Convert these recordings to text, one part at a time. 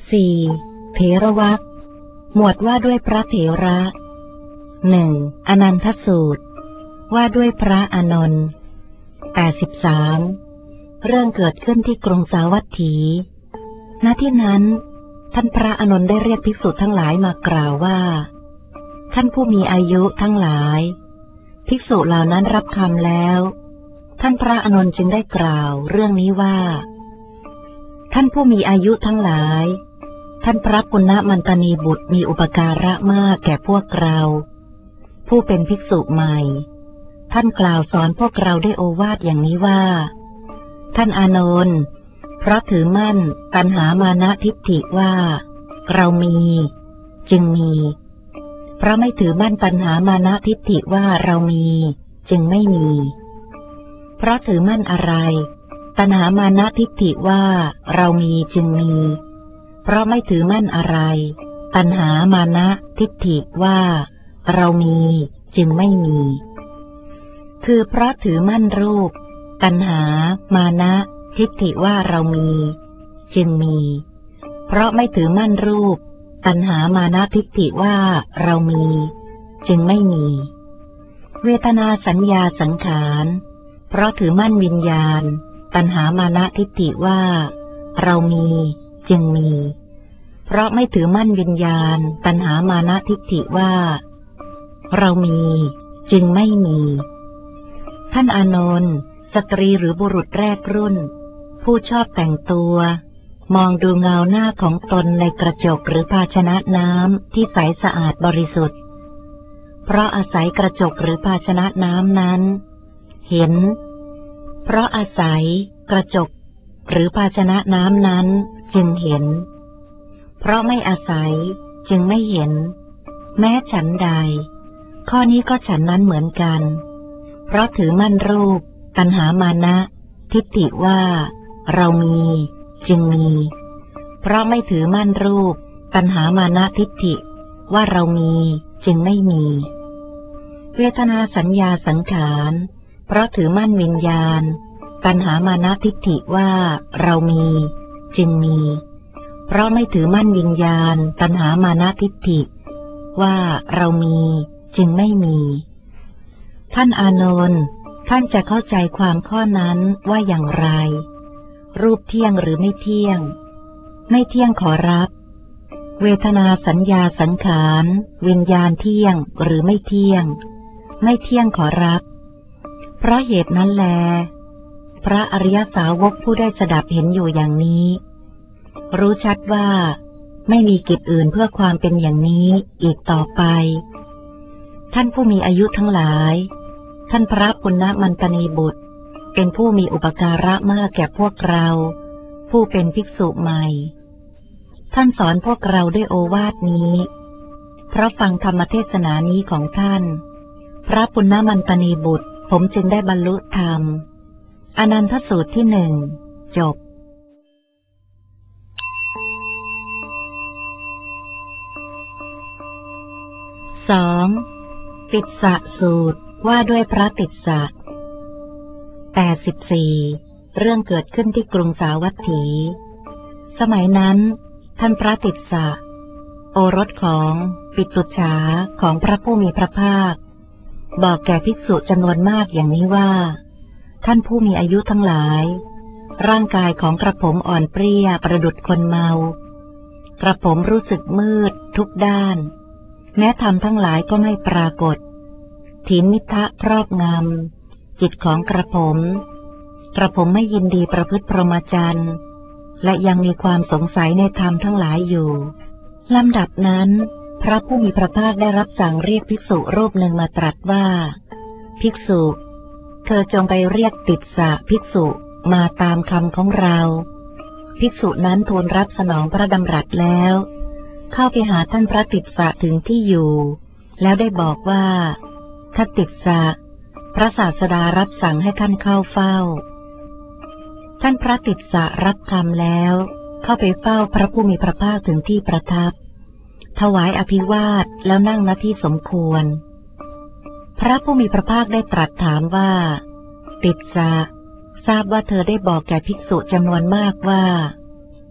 4. เถรวรรคหมวดว่าด้วยพระเถระ 1. อนันทสูตรว่าด้วยพระอานนท์ 83. เรื่องเกิดขึ้นที่กรุงสาวัตถี ณ ที่นั้นท่านพระอานนท์ได้เรียกภิกษุทั้งหลายมากล่าวว่าท่านผู้มีอายุทั้งหลายภิกษุเหล่านั้นรับคำแล้วท่านพระอานนท์จึงได้กล่าวเรื่องนี้ว่าท่านผู้มีอายุทั้งหลายท่านพระปุณณมันตนีบุตรมีอุปการะมากแก่พวกเราผู้เป็นภิกษุใหม่ท่านกล่าวสอนพวกเราได้โอวาทอย่างนี้ว่าท่านอานนท์เพราะถือมั่นตัณหามานะทิฏฐิว่าเรามีจึงมีเพราะไม่ถือมั่นตัณหามานะทิฏฐิว่าเรามีจึงไม่มีเพราะถือมั่นอะไรตัณหามานะทิฏฐิว่าเรามีจึงมีเพราะไม่ถือมั่นอะไรตัณหามานะทิฏฐิว่าเรามีจึงไม่มีคือเพราะถือมั่นรูปตัณหามานะทิฏฐิว่าเรามีจึงมีเพราะไม่ถือมั่นรูปตัณหามานะทิฏฐิว่าเรามีจึงไม่มีเวทนาสัญญาสังขารเพราะถือมั่นวิญญาณตัณหามานะทิฏฐิว่าเรามีจึงมีเพราะไม่ถือมั่นวิญญาณตัณหามานะทิฏฐิว่าเรามีจึงไม่มีท่านอานนท์สตรีหรือบุรุษแรกรุ่นผู้ชอบแต่งตัวมองดูเงาหน้าของตนในกระจกหรือภาชนะน้ำที่ใสสะอาดบริสุทธิ์เพราะอาศัยกระจกหรือภาชนะน้ำนั้นเห็นเพราะอาศัยกระจกหรือภาชนะน้ำนั้นจึงเห็นเพราะไม่อาศัยจึงไม่เห็นแม้ฉันใดข้อนี้ก็ฉันนั้นเหมือนกันเพราะถือมั่นรูปตัณหามานะทิฏฐิว่าเรามีจึงมีเพราะไม่ถือมั่นรูปตัณหามานะทิฏฐิว่าเรามีจึงไม่มีเวทนาสัญญาสังขารเพราะถือมั่นวิญญาณตัณหามานะทิฏฐิว่าเรามีจึงมีเพราะไม่ถือมั่นวิญญาณตัณหามานะทิฏฐิว่าเรามีจึงไม่มีท่านอานนท์ท่านจะเข้าใจความข้อนั้นว่าอย่างไรรูปเที่ยงหรือไม่เที่ยงไม่เที่ยงขอรับเวทนาสัญญาสังขารวิญญาณเที่ยงหรือไม่เที่ยงไม่เที่ยงขอรับเพราะเหตุนั้นแลพระอริยสาวกผู้ได้สดับเห็นอยู่อย่างนี้รู้ชัดว่าไม่มีกิจอื่นเพื่อความเป็นอย่างนี้อีกต่อไปท่านผู้มีอายุทั้งหลายท่านพระปุณณมันตนีบุตรเป็นผู้มีอุปการะมากแก่พวกเราผู้เป็นภิกษุใหม่ท่านสอนพวกเราด้วยโอวาทนี้เพราะฟังธรรมเทศนานี้ของท่านพระปุณณมันตนีบุตรผมจึงได้บรรลุธรรมอนันทสูตรที่ 1จบ2. ติสสะสูตรว่าด้วยพระติสสะ 84. เรื่องเกิดขึ้นที่กรุงสาวัตถีสมัยนั้นท่านพระติสสะโอรสของปิตุฉาของพระผู้มีพระภาคบอกแก่ภิกษุจำนวนมากอย่างนี้ว่าท่านผู้มีอายุทั้งหลายร่างกายของกระผมอ่อนเปรี้ยประดุจคนเมากระผมรู้สึกมืดทุกด้านแม้ธรรมทั้งหลายก็ไม่ปรากฏถีนมิทะครอบงำจิตของกระผมไม่ยินดีประพฤติพรหมจรรย์และยังมีความสงสัยในธรรมทั้งหลายอยู่ลำดับนั้นพระผู้มีพระภาคได้รับสั่งเรียกภิกษุรูปหนึ่งมาตรัสว่าภิกษุเธอจงไปเรียกติสสะภิกษุมาตามคำของเราภิกษุนั้นทูลรับสนองพระดำรัสแล้วเข้าไปหาท่านพระติสสะถึงที่อยู่แล้วได้บอกว่าท่านติสสะพระศาสดารับสั่งให้ท่านเข้าเฝ้าท่านพระติสสะรับคำแล้วเข้าไปเฝ้าพระผู้มีพระภาคถึงที่ประทับถวายอภิวาทแล้วนั่งณที่สมควรพระผู้มีพระภาคได้ตรัสถามว่าติสสะทราบว่าเธอได้บอกแก่ภิกษุจำนวนมากว่า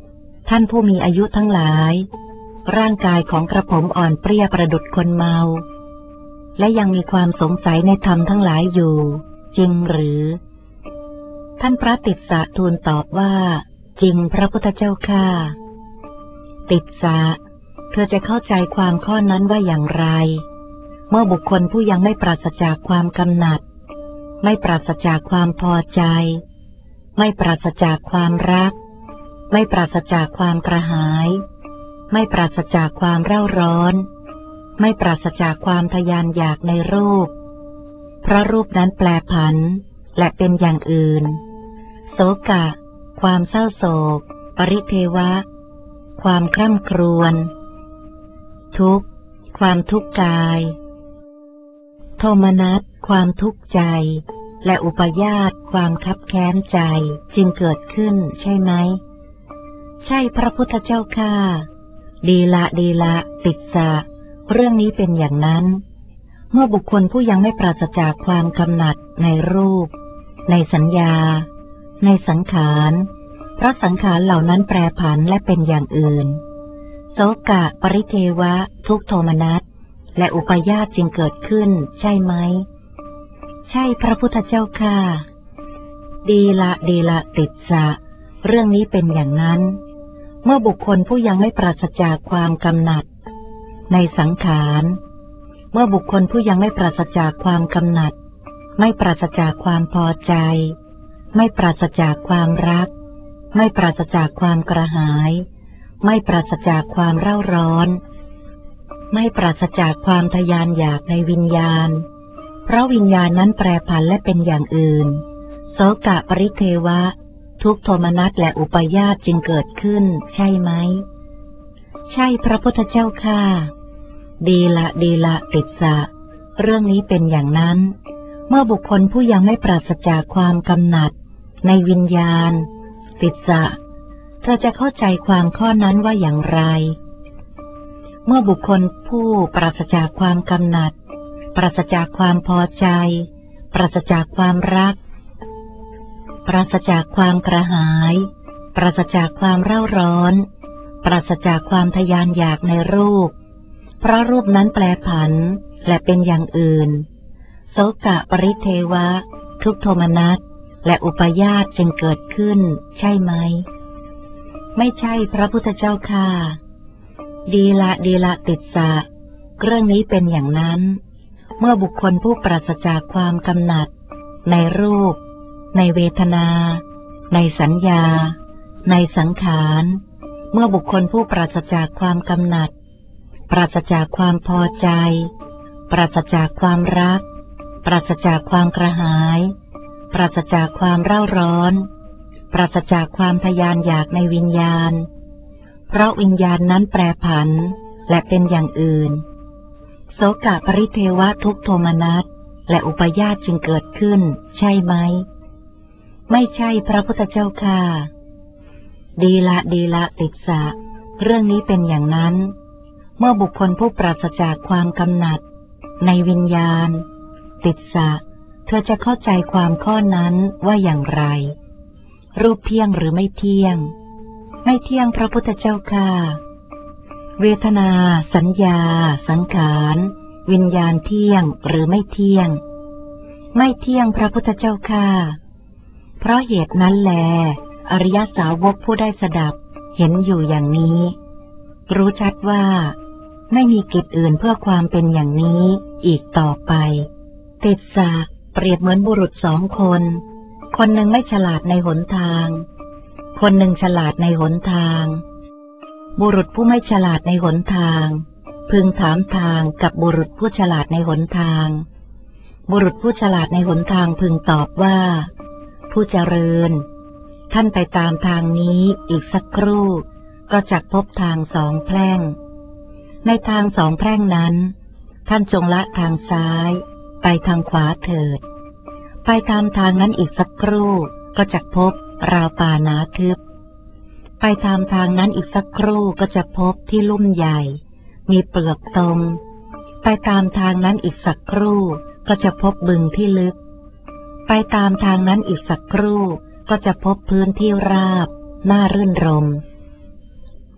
ท่านผู้มีอายุทั้งหลายร่างกายของกระผมอ่อนเปรี้ยประดุจคนเมาและยังมีความสงสัยในธรรมทั้งหลายอยู่จริงหรือท่านพระติสสะทูลตอบว่าจริงพระพุทธเจ้าข้าติสสะเธอจะเข้าใจความข้อนั้นว่าอย่างไรเมื่อบุคคลผู้ยังไม่ปราศจากความกำหนัดไม่ปราศจากความพอใจไม่ปราศจากความรักไม่ปราศจากความกระหายไม่ปราศจากความเร่าร้อนไม่ปราศจากความทยานอยากในรูปเพราะรูปนั้นแปรผันและเป็นอย่างอื่นโศกะความเศร้าโศกปริเทวะความคร่ำครวญทุกข์ความทุกข์กายโทมนัสความทุกข์ใจและอุปาญาตความคับแค้นใจจึงเกิดขึ้นใช่ไหมใช่พระพุทธเจ้าข้าดีละติสสะเรื่องนี้เป็นอย่างนั้นเมื่อบุคคลผู้ยังไม่ปราศจากความกำหนัดในรูปในสัญญาในสังขารเพราะสังขารเหล่านั้นแปรผันและเป็นอย่างอื่นโศกะปริเทวะทุกโทมนัสและอุปาญาตจึงเกิดขึ้นใช่ไหมใช่พระพุทธเจ้าข้าดีละติสสะเรื่องนี้เป็นอย่างนั้นเมื่อบุคคลผู้ยังไม่ปราศจากความกำหนัดในสังขารเมื่อบุคคลผู้ยังไม่ปราศจากความกำหนัดไม่ปราศจากความพอใจไม่ปราศจากความรักไม่ปราศจากความกระหายไม่ปราศจากความเร่าร้อนไม่ปราศจากความทยานอยากในวิญญาณเพราะวิญญาณนั้นแปรผันและเป็นอย่างอื่นโศกะปริเทวะทุกโทมนัสและอุปาญาตจึงเกิดขึ้นใช่ไหมใช่พระพุทธเจ้าข้าดีละติสสะเรื่องนี้เป็นอย่างนั้นเมื่อบุคคลผู้ยังไม่ปราศจากความกำหนัดในวิญญาณติสสะเธอจะเข้าใจความข้อนั้นว่าอย่างไรเมื่อบุคคลผู้ปราศจากความกำหนัดปราศจากความพอใจปราศจากความรักปราศจากความกระหายปราศจากความเร่าร้อนปราศจากความทยานอยากในรูปเพราะรูปนั้นแปรผันและเป็นอย่างอื่นโศกะปริเทวะทุกโทมนัสและอุปาญาตจึงเกิดขึ้นใช่ไหมไม่ใช่พระพุทธเจ้าข้าดีละติสสะเรื่องนี้เป็นอย่างนั้นเมื่อบุคคลผู้ปราศจากความกำหนัดในรูปในเวทนาในสัญญาในสังขารเมื่อบุคคลผู้ปราศจากความกำหนัดปราศจากความพอใจปราศจากความรักปราศจากความกระหายปราศจากความเร่าร้อนปราศจากความทยานอยากในวิญญาณเพราะวิญญาณนั้นแปรผันและเป็นอย่างอื่นโศกะปริเทวะทุกโทมนัสและอุปาญาตจึงเกิดขึ้นใช่ไหมไม่ใช่พระพุทธเจ้าข้าดีละติสสะเรื่องนี้เป็นอย่างนั้นเมื่อบุคคลผู้ปราศจากความกำหนัดในวิญญาณติสสะเธอจะเข้าใจความข้อนั้นว่าอย่างไรรูปเที่ยงหรือไม่เที่ยงไม่เที่ยงพระพุทธเจ้าข้าเวทนาสัญญาสังขารวิญญาณเที่ยงหรือไม่เที่ยงไม่เที่ยงพระพุทธเจ้าข้าเพราะเหตุนั้นแลอริยสาวกผู้ได้สดับเห็นอยู่อย่างนี้รู้ชัดว่าไม่มีกิจอื่นเพื่อความเป็นอย่างนี้อีกต่อไปติสสะเปรียบเหมือนบุรุษสองคนคนหนึ่งไม่ฉลาดในหนทางคนหนึ่งฉลาดในหนทางบุรุษผู้ไม่ฉลาดในหนทางพึงถามทางกับบุรุษผู้ฉลาดในหนทางบุรุษผู้ฉลาดในหนทางพึงตอบว่าผู้เจริญท่านไปตามทางนี้อีกสักครู่ก็จักพบทางสองแพร่งในทางสองแพร่งนั้นท่านจงละทางซ้ายไปทางขวาเถิดไปตามทางนั้นอีกสักครู่ก็จักพบราวป่าหนาทึบไปตามทางนั้นอีกสักครู่ก็จะพบที่ลุ่มใหญ่มีเปลือกตมไปตามทางนั้นอีกสักครู่ก็จะพบบึงที่ลึกไปตามทางนั้นอีกสักครู่ก็จะพบพื้นที่ราบน่ารื่นรม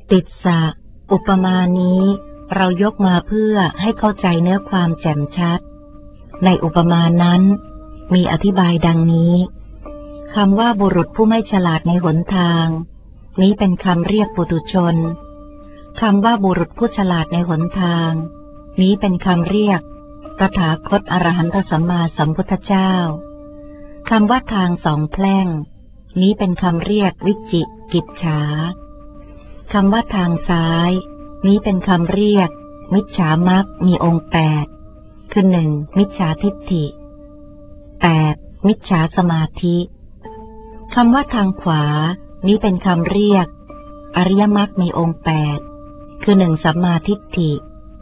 ติสสะอุปมานี้เรายกมาเพื่อให้เข้าใจเนื้อความแจ่มชัดในอุปมานั้นมีอธิบายดังนี้คำว่าบุรุษผู้ไม่ฉลาดในหนทางนี้เป็นคำเรียกปุถุชนคำว่าบุรุษผู้ฉลาดในหนทางนี้เป็นคำเรียกตถาคตอรหันตสัมมาสัมพุทธเจ้าคำว่าทางสองแพร่งนี้เป็นคำเรียกวิจิกิจฉาคำว่าทางซ้ายนี้เป็นคำเรียกมิจฉามัคมีองค์8คือ1มิจฉาทิฏฐิ8มิจฉาสมาธิคำว่าทางขวานี้เป็นคำเรียกอริยมรรคมีองค์8คือ1สัมมาทิฏฐิ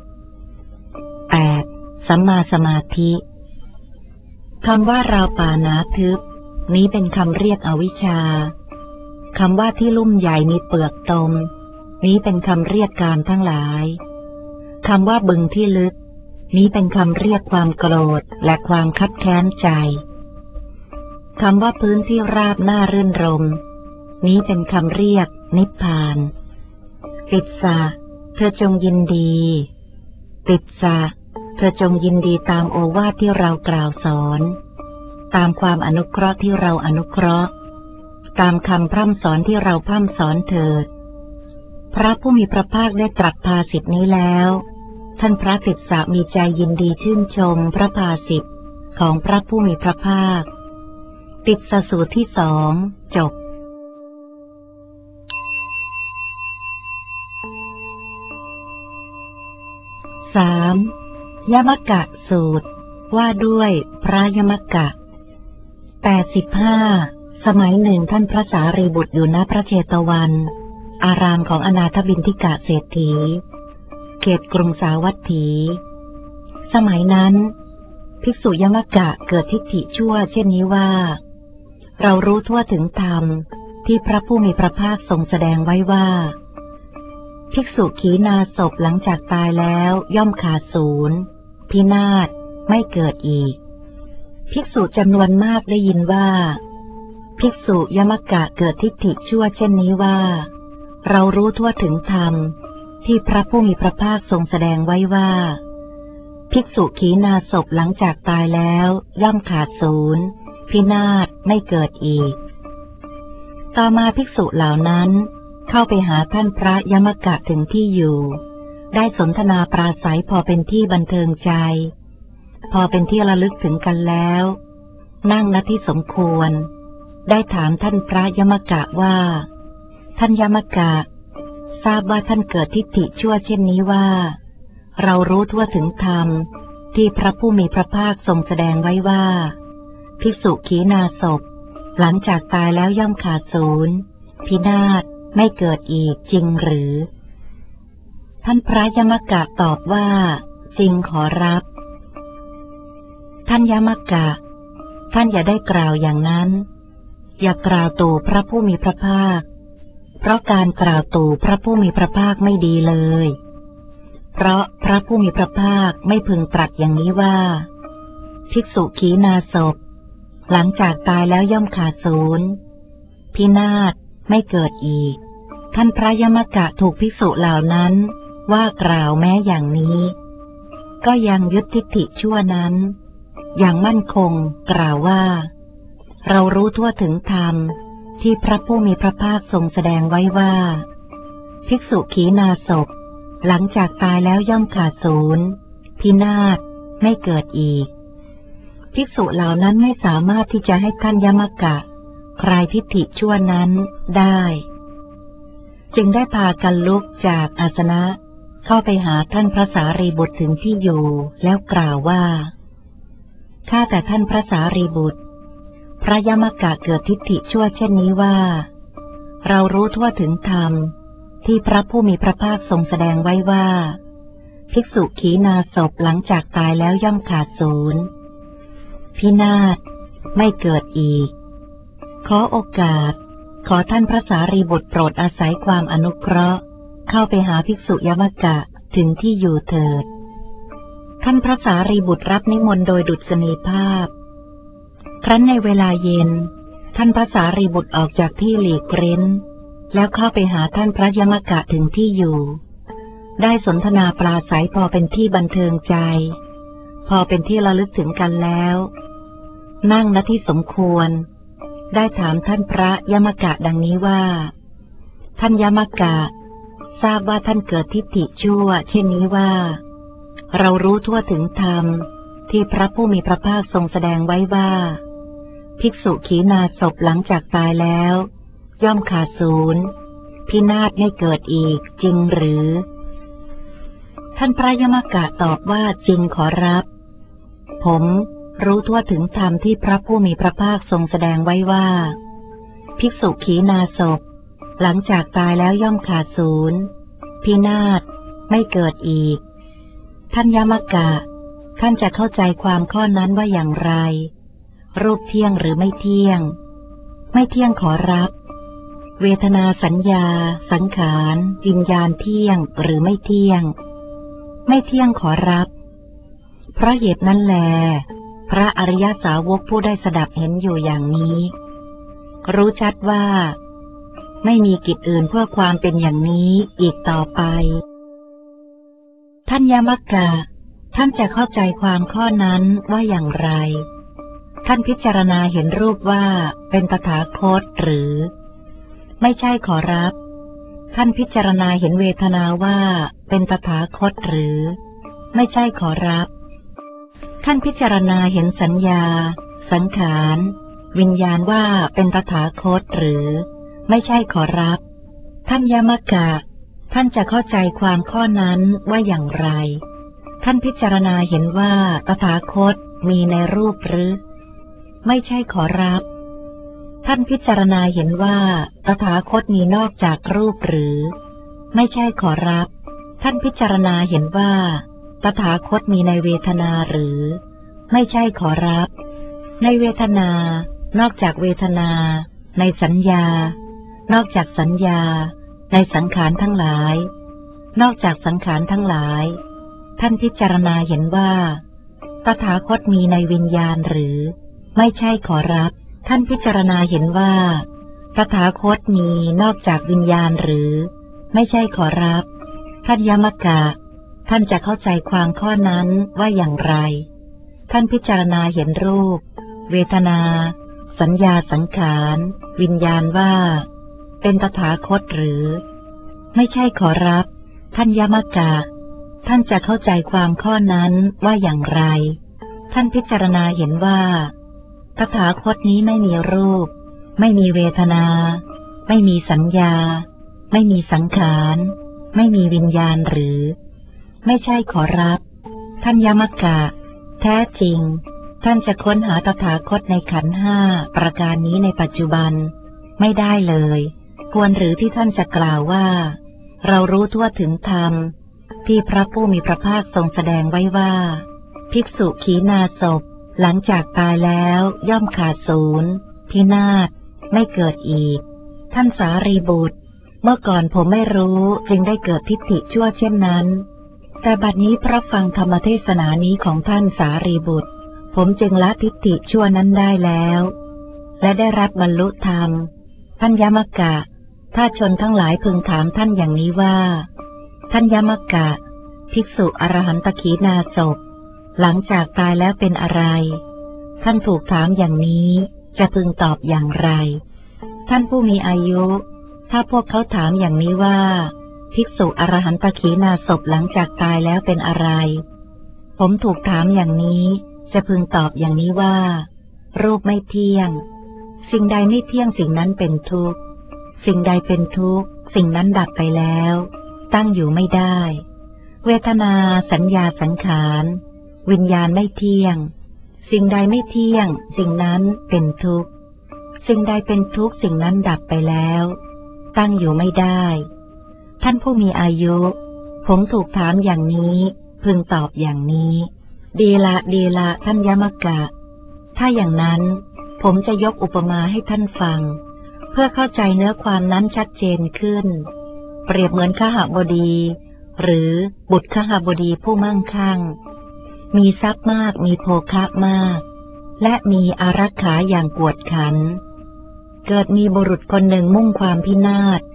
8สัมมาสมาธิคำว่าราวป่าหนาทึบนี้เป็นคำเรียกอวิชชาคำว่าที่ลุ่มใหญ่มีเปลือกตมนี้เป็นคำเรียกกามทั้งหลายคำว่าบึงที่ลึกนี้เป็นคำเรียกความโกรธและความคับแค้นใจคำว่าพื้นที่ราบน่ารื่นรมนี้เป็นคำเรียกนิพพานติสสะเธอจงยินดีติสสะเธอจงยินดีตามโอวาทที่เรากล่าวสอนตามความอนุเคราะห์ที่เราอนุเคราะห์ตามคำพร่ำสอนที่เราพร่ำสอนเถิดพระผู้มีพระภาคได้ตรัสภาษิตนี้แล้วท่านพระติสสะมีใจยินดีชื่นชมพระภาษิตของพระผู้มีพระภาคติสสสูตรที่2จบ3. ยมกะสูตรว่าด้วยพระยมกะ85สมัยหนึ่งท่านพระสารีบุตรอยู่ณพระเชตวันอารามของอนาถบิณฑิกะเศรษฐีเขตกรุงสาวัตถีสมัยนั้นภิกษุยมกะเกิดทิฏฐิชั่วเช่นนี้ว่าเรารู้ทั่วถึงธรรมที่พระผู้มีพระภาคทรงแสดงไว้ว่าภิกษุขีณาศพหลังจากตายแล้วย่อมขาดศูนย์พินาศไม่เกิดอีกภิกษุจำนวนมากได้ยินว่าภิกษุยมกะเกิดทิฏฐิชั่วเช่นนี้ว่าเรารู้ทั่วถึงธรรมที่พระผู้มีพระภาคทรงแสดงไว้ว่าภิกษุขีณาศพหลังจากตายแล้วย่อมขาดศูนย์พินาศไม่เกิดอีกต่อมาภิกษุเหล่านั้นเข้าไปหาท่านพระยมกะถึงที่อยู่ได้สนทนาปราศัยพอเป็นที่บันเทิงใจพอเป็นที่ระลึกถึงกันแล้วนั่งณที่สมควรได้ถามท่านพระยมกะว่าท่านยมกะทราบว่าท่านเกิดทิฏฐิชั่วเช่นนี้ว่าเรารู้ทั่วถึงธรรมที่พระผู้มีพระภาคทรงแสดงไว้ว่าภิกษุขีณาศพหลังจากตายแล้วย่อมขาดศูนย์พินาศไม่เกิดอีกจริงหรือท่านพระยมกะตอบว่าจริงขอรับท่านยมกะท่านอย่าได้กล่าวอย่างนั้นอย่ากล่าวตู่พระผู้มีพระภาคเพราะการกล่าวตู่พระผู้มีพระภาคไม่ดีเลยเพราะพระผู้มีพระภาคไม่พึงตรัสอย่างนี้ว่าภิกษุขีณาศพหลังจากตายแล้วย่อมขาดศูนย์พินาศไม่เกิดอีกท่านพระยมกะถูกภิกษุเหล่านั้นว่ากล่าวแม้อย่างนี้ก็ยังยึดทิฏฐิชั่วนั้นอย่างมั่นคงกล่าวว่าเรารู้ทั่วถึงธรรมที่พระผู้มีพระภาคทรงแสดงไว้ว่าภิกษุขีณาศพหลังจากตายแล้วย่อมขาดศูนย์พินาศไม่เกิดอีกภิกษุเหล่านั้นไม่สามารถที่จะให้ท่านยมกะคลายทิฏฐิชั่วนั้นได้จึงได้พากันลุกจากอาสนะเข้าไปหาท่านพระสารีบุตรถึงที่อยู่แล้วกล่าวว่าข้าแต่ท่านพระสารีบุตรพระยมกะเกิดทิฏฐิชั่วเช่นนี้ว่าเรารู้ทั่วถึงธรรมที่พระผู้มีพระภาคทรงแสดงไว้ว่าภิกษุขีณาศพหลังจากตายแล้วย่อมขาดศูนย์พินาศไม่เกิดอีกขอโอกาสขอท่านพระสารีบุตรโปรดอาศัยความอนุเคราะห์เข้าไปหาภิกษุยมกะถึงที่อยู่เถิดท่านพระสารีบุตรรับนิมนต์โดยดุษณีภาพครั้นในเวลาเย็นท่านพระสารีบุตรออกจากที่หลีกเร้นแล้วเข้าไปหาท่านพระยมกะถึงที่อยู่ได้สนทนาปราศัยพอเป็นที่บันเทิงใจพอเป็นที่ระลึกถึงกันแล้วนั่งณที่สมควรได้ถามท่านพระยมกะดังนี้ว่าท่านยมกะทราบว่าท่านเกิดทิฏฐิชั่วเช่นนี้ว่าเรารู้ทั่วถึงธรรมที่พระผู้มีพระภาคทรงแสดงไว้ว่าภิกษุขีณาสพหลังจากตายแล้วย่อมขาดศูนย์พินาศไม่เกิดอีกจริงหรือท่านพระยมกะตอบว่าจริงขอรับผมรู้ทั่วถึงธรรมที่พระผู้มีพระภาคทรงแสดงไว้ว่าภิกษุขีณาสพหลังจากตายแล้วย่อมขาดศูนย์พินาศไม่เกิดอีกท่านยมกะท่านจะเข้าใจความข้อนั้นว่าอย่างไรรูปเที่ยงหรือไม่เที่ยงไม่เที่ยงขอรับเวทนาสัญญาสังขารวิญญาณเที่ยงหรือไม่เที่ยงไม่เที่ยงขอรับเพราะเหตุนั้นแลพระอริยสาวกผู้ได้สดับเห็นอยู่อย่างนี้รู้ชัดว่าไม่มีกิจอื่นเพื่อความเป็นอย่างนี้อีกต่อไปท่านยมกะท่านจะเข้าใจความข้อนั้นว่าอย่างไรท่านพิจารณาเห็นรูปว่าเป็นตถาคตหรือไม่ใช่ขอรับท่านพิจารณาเห็นเวทนาว่าเป็นตถาคตหรือไม่ใช่ขอรับท่านพิจารณาเห็นสัญญาสังขารวิญญาณว่าเป็นตถาคตหรือไม่ใช่ขอรับท่านยมกะท่านจะเข้าใจความข้อนั้นว่าอย่างไรท่านพิจารณาเห็นว่าตถาคตมีในรูปหรือไม่ใช่ขอรับท่านพิจารณาเห็นว่าตถาคตมีนอกจากรูปหรือไม่ใช่ขอรับท่านพิจารณาเห็นว่าตถาคตมีในเวทนาหรือไม่ใช่ขอรับในเวทนานอกจากเวทนาในสัญญานอกจากสัญญาในสังขารทั้งหลายนอกจากสังขารทั้งหลายท่านพิจารณาเห็นว่าตถาคตมีในวิญญาณหรือไม่ใช่ขอรับท่านพิจารณาเห็นว่าตถาคตมีนอกจากวิญญาณหรือไม่ใช่ขอรับท่านยมกะท่านจะเข้าใจความข้อนั้นว่าอย่างไรท่านพิจารณาเห็นรูปเวทนาสัญญาสังขารวิญญาณว่าเป็นตถาคตหรือไม่ใช่ขอรับท่านยมกะท่านจะเข้าใจความข้อนั้นว่าอย่างไรท่านพิจารณาเห็นว่าตถาคตนี้ไม่มีรูปไม่มีเวทนาไม่มีสัญญาไม่มีสังขารไม่มีวิญญาณหรือไม่ใช่ขอรับท่านยมกะแท้จริงท่านจะค้นหาตถาคตในขันธ์ห้าประการนี้ในปัจจุบันไม่ได้เลยควรหรือที่ท่านจะกล่าวว่าเรารู้ทั่วถึงธรรมที่พระผู้มีพระภาคทรงแสดงไว้ว่าภิกษุขีณาสพหลังจากตายแล้วย่อมขาดศูนย์พินาศไม่เกิดอีกท่านสารีบุตรเมื่อก่อนผมไม่รู้จึงได้เกิดทิฏฐิชั่วเช่นนั้นแต่บัดนี้เพราะฟังธรรมเทศนานี้ของท่านสารีบุตรผมจึงละทิฏฐิชั่วนั้นได้แล้วและได้รับบรรลุธรรมท่านยมกะถ้าชนทั้งหลายพึงถามท่านอย่างนี้ว่าท่านยมกะภิกษุอรหันตขีณาสพหลังจากตายแล้วเป็นอะไรท่านถูกถามอย่างนี้จะพึงตอบอย่างไรท่านผู้มีอายุถ้าพวกเขาถามอย่างนี้ว่าภิกษุอรหันตขีณาสพหลังจากตายแล้วเป็นอะไรผมถูกถามอย่างนี้จะพึงตอบอย่างนี้ว่ารูปไม่เที่ยงสิ่งใดไม่เที่ยงสิ่งนั้นเป็นทุกข์สิ่งใดเป็นทุกข์สิ่งนั้นดับไปแล้วตั้งอยู่ไม่ได้เวทนาสัญญาสังขารวิญญาณไม่เที่ยงสิ่งใดไม่เที่ยงสิ่งนั้นเป็นทุกข์สิ่งใดเป็นทุกข์สิ่งนั้นดับไปแล้วตั้งอยู่ไม่ได้ท่านผู้มีอายุผมถูกถามอย่างนี้พึงตอบอย่างนี้ดีละดีละท่านยมกะถ้าอย่างนั้นผมจะยกอุปมาให้ท่านฟังเพื่อเข้าใจเนื้อความนั้นชัดเจนขึ้นเปรียบเหมือนขหบดีหรือบุตรขหบดีผู้มั่งคั่งมีทรัพย์มากมีโภคะมากและมีอารักขาอย่างกวดขันเกิดมีบุรุษคนหนึ่งมุ่งความพินาศ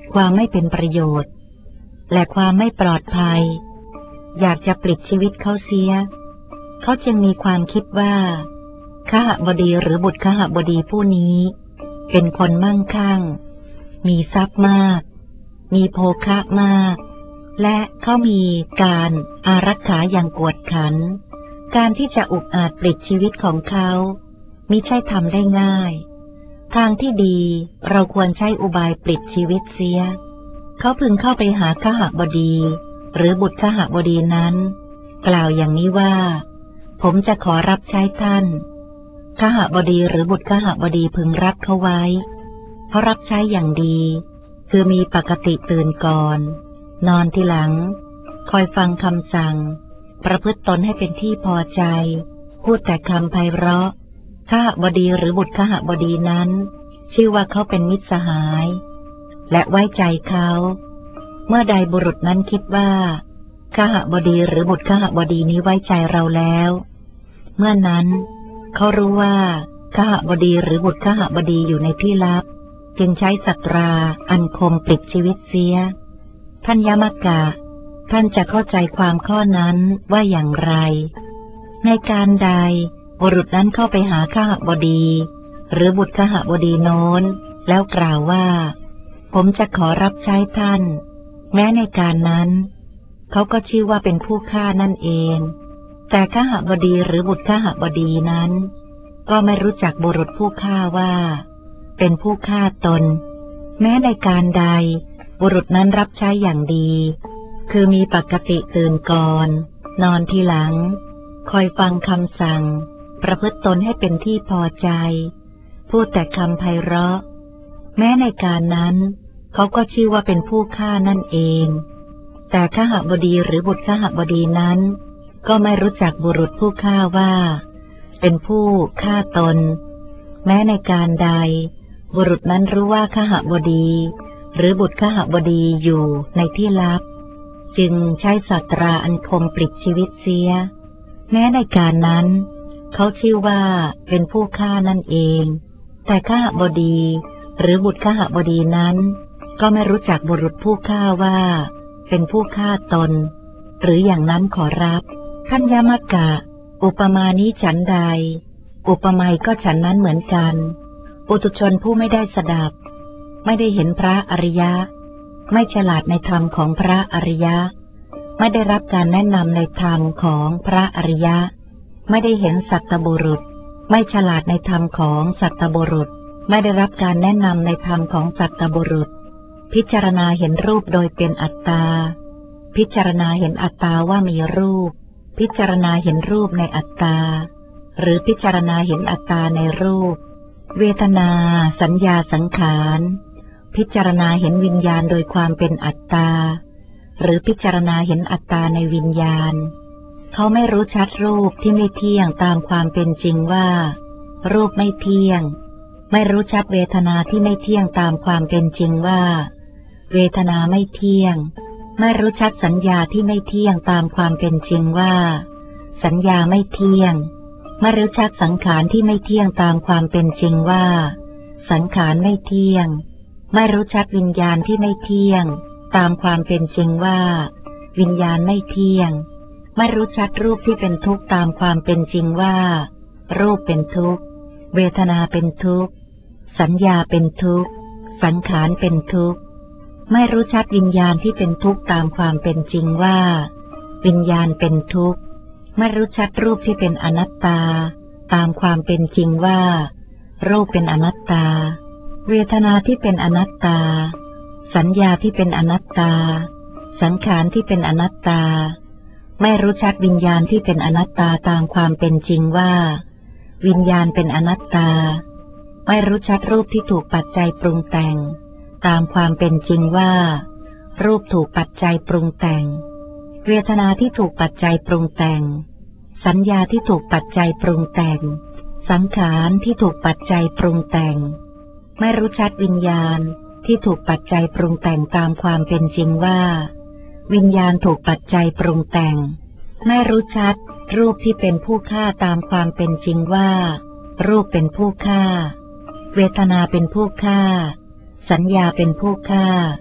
ความไม่เป็นประโยชน์และความไม่ปลอดภัยอยากจะปลิดชีวิตเขาเสียเขาจึงมีความคิดว่าคหบดีหรือบุตรคหบดีผู้นี้เป็นคนมั่งคั่งมีทรัพย์มากมีโภคะมากและเขามีการอารักขาอย่างกวดขันการที่จะอุกอาจปลิดชีวิตของเขามิใช่ทำได้ง่ายทางที่ดีเราควรใช้อุบายปลิดชีวิตเสียเขาพึงเข้าไปหาคหบดีหรือบุตรคหบดีนั้นกล่าวอย่างนี้ว่าผมจะขอรับใช้ท่านคหบดีหรือบุตรคหบดีพึงรับเขาไว้เพราะรับใช้อย่างดีคือมีปกติตื่นก่อนนอนทีหลังคอยฟังคำสั่งประพฤติตนให้เป็นที่พอใจพูดแต่คำไพเราะคหบดีหรือบุตรคหบดีนั้นชื่อว่าเขาเป็นมิตรสหายและไว้ใจเขาเมื่อใดบุรุษนั้นคิดว่าคหบดีหรือบุตรคหบดีนี้ไว้ใจเราแล้วเมื่อนั้นเขารู้ว่าคหบดีหรือบุตรคหบดีอยู่ในที่ลับจึงใช้สัตราอันคมปลิดชีวิตเสียท่านยมกะท่านจะเข้าใจความข้อนั้นว่าอย่างไรในการใดบุรุษนั้นเข้าไปหาคหบดีหรือบุตรคหบดีโน้นแล้วกล่าวว่าผมจะขอรับใช้ท่านแม้ในการนั้นเขาก็ชื่อว่าเป็นผู้ฆ่านั่นเองแต่คหบดีหรือบุตรคหบดีนั้นก็ไม่รู้จักบุรุษผู้ฆ่าว่าเป็นผู้ฆ่าตนแม้ในการใดบุรุษนั้นรับใช้อย่างดีคือมีปกติตื่นก่อนนอนทีหลังคอยฟังคำสั่งประพฤติตนให้เป็นที่พอใจพูดแต่คำไพเราะแม้ในการนั้นเขาก็ชื่อว่าเป็นผู้ฆ่านั่นเองแต่คหบดีหรือบุตรคหบดีนั้นก็ไม่รู้จักบุรุษผู้ฆ่าว่าเป็นผู้ฆ่าตนแม้ในการใดบุรุษนั้นรู้ว่าคหบดีหรือบุตรคหบดีอยู่ในที่ลับจึงใช้สัตราอันคมปลิดชีวิตเสียแม้ในการนั้นเขาชื่อว่าเป็นผู้ฆ่านั่นเองแต่คหบดีหรือบุตรคหบดีนั้นก็ไม่รู้จักบุรุษผู้ฆ่าว่าเป็นผู้ฆ่าตนหรืออย่างนั้นขอรับท่านยมกะอุปมานี้ฉันใดอุปไมยก็ฉันนั้นเหมือนกันปุถุชนผู้ไม่ได้สดับไม่ได้เห็นพระอริยะไม่ฉลาดในธรรมของพระอริยะไม่ได้รับการแนะนำในธรรมของพระอริยะไม่ได้เห็นสัตตบุรุษไม่ฉลาดในธรรมของสัตตบุรุษไม่ได้รับการแนะนำในธรรมของสัตตบุรุษพิจารณาเห็นรูปโดยเป็นอัตตาพิจารณาเห็นอัตตาว่ามีรูปพิจารณาเห็นรูปในอัตตาหรือพิจารณาเห็นอัตตาในรูปเวทนาสัญญาสังขารพิจารณาเห็นวิญญาณโดยความเป็นอัตตาหรือพิจารณาเห็นอัตตาในวิญญาณเขาไม่รู้ชัดรูปที่ไม่เที่ยงตามความเป็นจริงว่ารูปไม่เที่ยงไม่รู้ชัดเวทนาที่ไม่เที่ยงตามความเป็นจริงว่าเวทนาไม่เที่ยงไม่รู้ชัดสัญญาที่ไม่เที่ยงตามความเป็นจริงว่าสัญญาไม่เที่ยงไม่รู้ชัดสังขารที่ไม่เที่ยงตามความเป็นจริงว่าสังขารไม่เที่ยงไม่รู้ชัดวิญญาณที่ไม่เที่ยงตามความเป็นจริงว่าวิญญาณไม่เที่ยงไม่รู้ชัดรูปที่เป็นทุกข์ตามความเป็นจริงว่ารูปเป็นทุกข์เวทนาเป็นทุกข์สัญญาเป็นทุกข์สังขารเป็นทุกข์ไม่รู้ชัดวิญญาณที่เป็นทุกข์ตามความเป็นจริงว่าวิญญาณเป็นทุกข์ไม่รู้ชัดรูปที่เป็นอนัตตาตามความเป็นจริงว่ารูปเป็นอนัตตาเวทนาที่เป็นอนัตตาสัญญาที่เป็นอนัตตาสังขารที่เป็นอนัตตาไม่รู้ชัดวิญญาณที่เป็นอนัตตาตามความเป็นจริงว่าวิญญาณเป็นอนัตตาไม่รู้ชัดรูปที่ถูกปัจจัยปรุงแต่งตามความเป็นจริงว่ารูปถูกปัจจัยปรุงแต่งเวทนาที่ถูกปัจจัยปรุงแต่งสัญญาที่ถูกปัจจัยปรุงแต่งสังขารที่ถูกปัจจัยปรุงแต่งไม่รู้ชัดวิญญาณที่ถูกปัจจัยปรุงแต่งตามความเป็นจริงว่าวิญญาณถูกปัจจัยปรุงแต่งไม่รู้ชัดรูปที่เป็นผู้ฆ่าตามความเป็นจริงว่ารูปเป็นผู้ฆ่าเวทนาเป็นผู้ฆ่าสัญญาเป็นผู้ฆ่า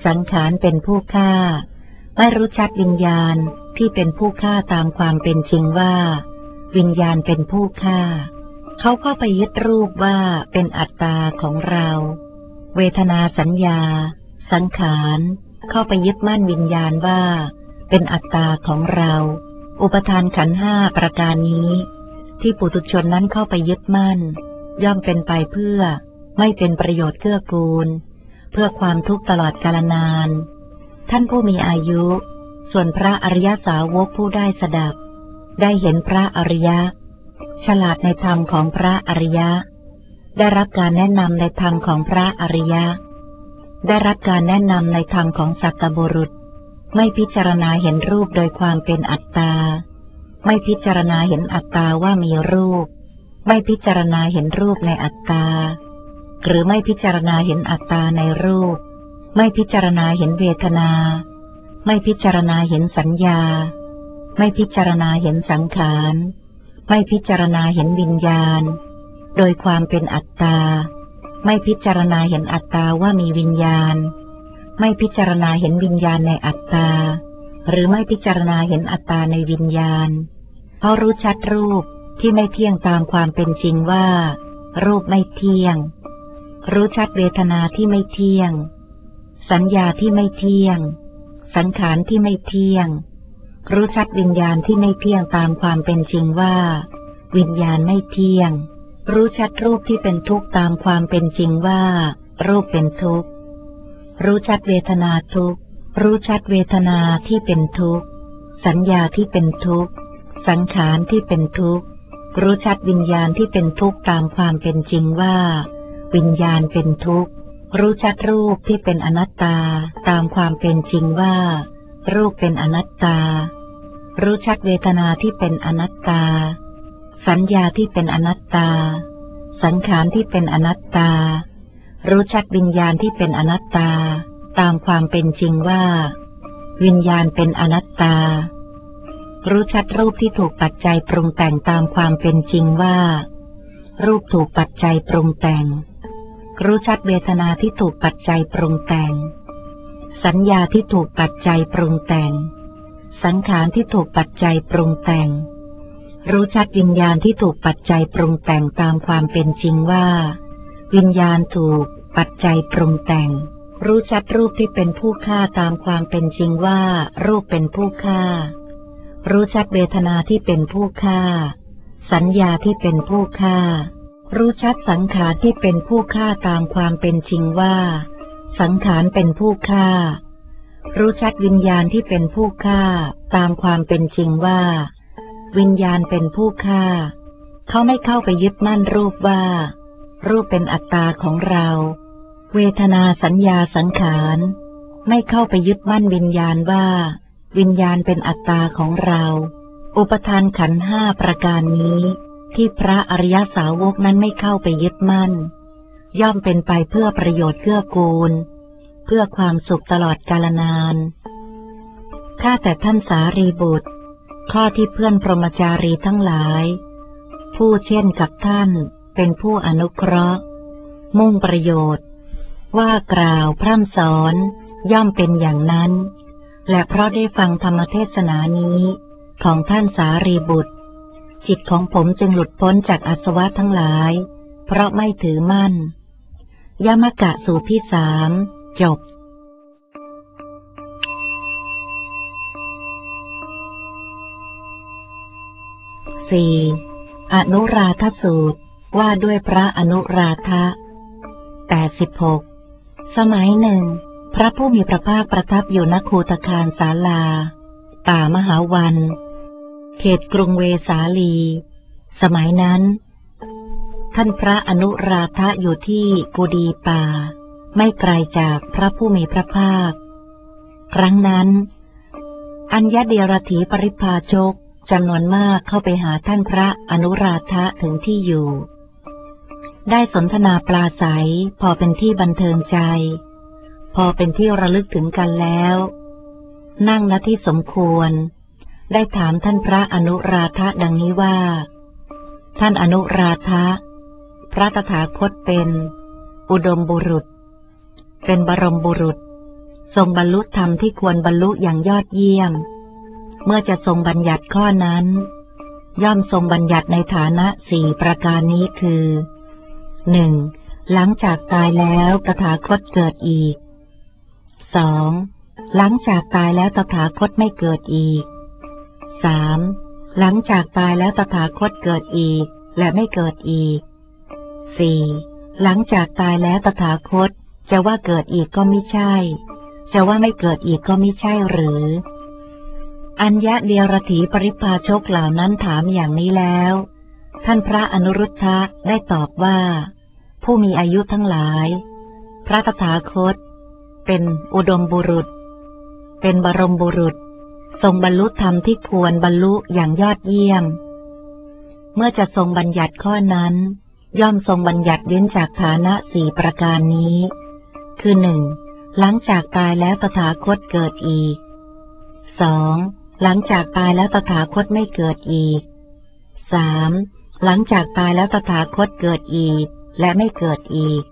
สังขารเป็นผู้ฆ่าไม่รู้ชัดวิญญาณที่เป็นผู้ฆ่าตามความเป็นจริงว่าวิญญาณเป็นผู้ฆ่าเขาเข้าไปยึดรูปว่าเป็นอัตตาของเราเวทนาสัญญาสังขารเข้าไปยึดมั่นวิญญาณว่าเป็นอัตตาของเราอุปทานขันธ์ห้าประการนี้ที่ปุถุชนนั้นเข้าไปยึดมั่นย่อมเป็นไปเพื่อไม่เป็นประโยชน์เกื้อกูลเพื่อความทุกข์ตลอดกาลนานท่านผู้มีอายุส่วนพระอริยสาวกผู้ได้สดับได้เห็นพระอริยะฉลาดในธรรมของพระอริยะได้รับการแนะนำในธรรมของพระอริยะได้รับการแนะนำในธรรมของสัตบุรุษไม่พิจารณาเห็นรูปโดยความเป็นอัตตาไม่พิจารณาเห็นอัตตาว่ามีรูปไม่พิจารณาเห็นรูปในอัตตาหรือไม่พิจารณาเห็นอัตตาในรูปไม่พิจารณาเห็นเวทนาไม่พิจารณาเห็นสัญญาไม่พิจารณาเห็นสังขารไม่พิจารณาเห็นวิญญาณโดยความเป็นอัตตาไม่พิจารณาเห็นอัตตาว่ามีวิญญาณไม่พิจารณาเห็นวิญญาณในอัตตาหรือไม่พิจารณาเห็นอัตตาในวิญญาณเพราะรู้ชัดรูปที่ไม่เที่ยงตามความเป็นจริงว่ารูปไม่เที่ยงรู้ชัดเวทนาที่ไม่เที่ยงสัญญาที่ไม่เที่ยงสังขารที่ไม่เที่ยงรู้ชัดวิญญาณที่ไม่เที่ยงตามความเป็นจริงว่าวิญญาณไม่เที่ยงรู้ชัดรูปที่เป็นทุกข์ตามความเป็นจริงว่ารูปเป็นทุกข์รู้ชัดเวทนาทุกข์รู้ชัดเวทนาที่เป็นทุกข์สัญญาที่เป็นทุกข์สังขารที่เป็นทุกข์รู้ชัดวิญญาณที่เป็นทุกข์ตามความเป็นจริงว่าวิญญาณเป็นทุกข์รู้ชัดรูปที่เป็นอนัตตาตามความเป็นจริงว่ารูปเป็นอนัตตารู้ชัดเวทนาที่เป็นอนัตตาสัญญาที่เป็นอนัตตาสังขารที่เป็นอนัตตารู้ชัดวิญญาณที่เป็นอนัตตาตามความเป็นจริงว่าวิญญาณเป็นอนัตตารู้ชัดรูปที่ถูกปัจจัยปรุงแต่งตามความเป็นจริงว่ารูปถูกปัจจัยปรุงแต่งรู้ชัดเวทนาที่ถูกปัจจัยปรุงแต่งสัญญาที่ถูกปัจจัยปรุงแต่งสังขารที่ถูกปัจจัยปรุงแต่งรู้ชัดวิญญาณที่ถูกปัจจัยปรุงแต่งตามความเป็นจริงว่าวิญญาณถูกปัจจัยปรุงแต่งรู้ชัดรูปที่เป็นผู้ฆ่าตามความเป็นจริงว่ารูปเป็นผู้ฆ่ารู้ชัดเวทนาที่เป็นผู้ฆ่าสัญญาที่เป็นผู้ฆ่ารู้ชัดสังขารที่เป็นผู้ฆ่าตามความเป็นจริงว่าสังขารเป็นผู้ฆ่ารู้ชัดวิญญาณที่เป็นผู้ฆ่าตามความเป็นจริงว่าวิญญาณเป็นผู้ฆ่าเขาไม่เข้าไปยึดมั่นรูปว่ารูปเป็นอัตตาของเราเวทนาสัญญาสังขารไม่เข้าไปยึดมั่นวิญญาณว่าวิญญาณเป็นอัตตาของเราอุปทานขันธ์ห้าประการนี้ที่พระอริยสาวกนั้นไม่เข้าไปยึดมั่นย่อมเป็นไปเพื่อประโยชน์เกื้อกูลเพื่อความสุขตลอดกาลนานข้าแต่ท่านสารีบุตรข้อที่เพื่อนพรหมจารีทั้งหลายผู้เช่นกับท่านเป็นผู้อนุเคราะห์มุ่งประโยชน์ว่ากล่าวพร่ำสอนย่อมเป็นอย่างนั้นและเพราะได้ฟังธรรมเทศนานี้ของท่านสารีบุตรจิตของผมจึงหลุดพ้นจากอาสวะทั้งหลายเพราะไม่ถือมั่นยมกะสูตรที่สามจบ4. อนุราธสูตรว่าด้วยพระอนุราธะ86สมัยหนึ่งพระผู้มีพระภาคประทับอยู่ณคูตคารศาลาป่ามหาวันเขตกรุงเวสาลีสมัยนั้นท่านพระอนุราธะอยู่ที่กุดีป่าไม่ไกลจากพระผู้มีพระภาคครั้งนั้นอัญญเดรถีปริพาชกจำนวนมากเข้าไปหาท่านพระอนุราธะถึงที่อยู่ได้สนทนาปราศัยพอเป็นที่บันเทิงใจพอเป็นที่ระลึกถึงกันแล้วนั่งณที่สมควรได้ถามท่านพระอนุราธะดังนี้ว่าท่านอนุราธะพระตถาคตเป็นอุดมบุรุษเป็นบรมบุรุษทรงบรรลุธรรมที่ควรบรรลุอย่างยอดเยี่ยมเมื่อจะทรงบัญญัติข้อนั้นย่อมทรงบัญญัติในฐานะสี่ประการนี้คือ 1. หลังจากตายแล้วตถาคตเกิดอีก 2. หลังจากตายแล้วตถาคตไม่เกิดอีก 3. หลังจากตายแล้วตถาคตเกิดอีกและไม่เกิดอีก 4. หลังจากตายแล้วตถาคตจะว่าเกิดอีกก็ไม่ใช่จะว่าไม่เกิดอีกก็ไม่ใช่หรืออัญญเดียรถีปริพาชกเหล่านั้นถามอย่างนี้แล้วท่านพระอนุรุทธะได้ตอบว่าผู้มีอายุทั้งหลายพระตถาคตเป็นอุดมบุรุษเป็นบรมบุรุษทรงบรรลุธรรมที่ควรบรรลุอย่างยอดเยี่ยมเมื่อจะทรงบัญญัติข้อนั้นย่อมทรงบัญญัติเว้นจากฐานะสี่ประการนี้คือ 1. หลังจากตายแล้วตถาคตเกิดอีก 2. หลังจากตายแล้วตถาคตไม่เกิดอีก 3. หลังจากตายแล้วตถาคตเกิดอีกและไม่เกิดอีก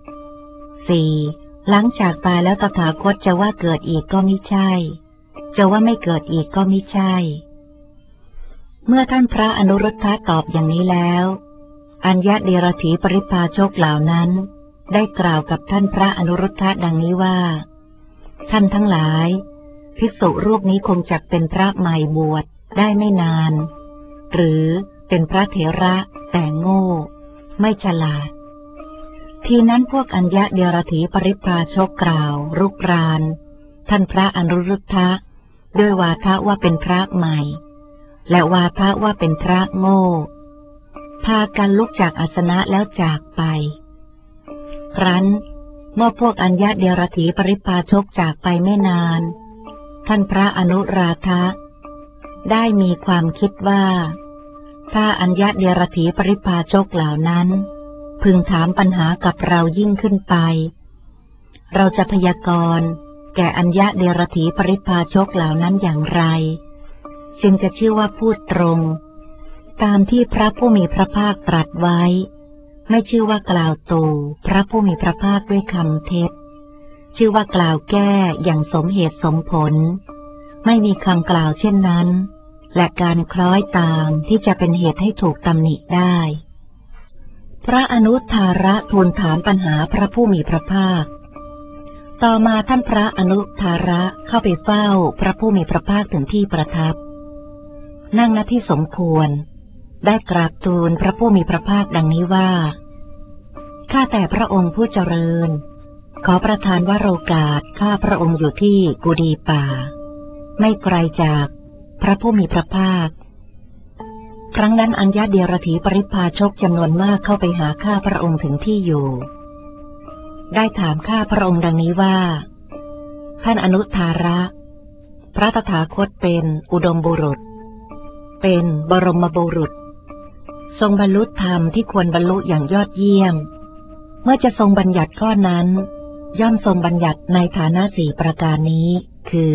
4. หลังจากตายแล้วตถาคตจะว่าเกิดอีกก็มิใช่จะว่าไม่เกิดอีกก็มิใช่เมื่อท่านพระอนุรุทธะตอบอย่างนี้แล้วอัญญเดรถีปริพาชกเหล่านั้นได้กล่าวกับท่านพระอนุรุทธะดังนี้ว่าท่านทั้งหลายภิกษุรูปนี้คงจักเป็นพระใหม่บวชได้ไม่นานหรือเป็นพระเถระแต่โง่ไม่ฉลาดทีนั้นพวกอัญญเดรถีปริพาชกกล่าวรุกรานท่านพระอนุรุทธะด้วยวาทะว่าเป็นพระใหม่และวาทะว่าเป็นพระโง่พากันลุกจากอาสนะแล้วจากไปครั้นเมื่อพวกอัญญเดรถีปริพาชกจากไปไม่นานท่านพระอนุราธะได้มีความคิดว่าถ้าอัญญเดรถีปริพาชกเหล่านั้นพึงถามปัญหากับเรายิ่งขึ้นไปเราจะพยากรณ์แก่อัญญเดรถีปริพาชกเหล่านั้นอย่างไรจึงจะชื่อว่าพูดตรงตามที่พระผู้มีพระภาคตรัสไว้ไม่ชื่อว่ากล่าวตู่พระผู้มีพระภาคด้วยคำเท็จชื่อว่ากล่าวแก้อย่างสมเหตุสมผลไม่มีคำกล่าวเช่นนั้นและการคล้อยตามที่จะเป็นเหตุให้ถูกตำหนิได้พระอนุทาระทูลถามปัญหาพระผู้มีพระภาคต่อมาท่านพระอนุทาระเข้าไปเฝ้าพระผู้มีพระภาคถึงที่ประทับนั่งณที่สมควรได้กราบทูลพระผู้มีพระภาคดังนี้ว่าข้าแต่พระองค์ผู้เจริญขอประทานวโรกาสข้าพระองค์อยู่ที่กุดีป่าไม่ไกลจากพระผู้มีพระภาคครั้งนั้นอัญญเดรถีปริพาชกจำนวนมากเข้าไปหาข้าพระองค์ถึงที่อยู่ได้ถามข้าพระองค์ดังนี้ว่าท่านอนุทาระพระตถาคตเป็นอุดมบุรุษเป็นบรมบุรุษทรงบรรลุธรรมที่ควรบรรลุอย่างยอดเยี่ยมเมื่อจะทรงบัญญัติข้อนั้นย่อมทรงบัญญัติในฐานะสี่ประการนี้คือ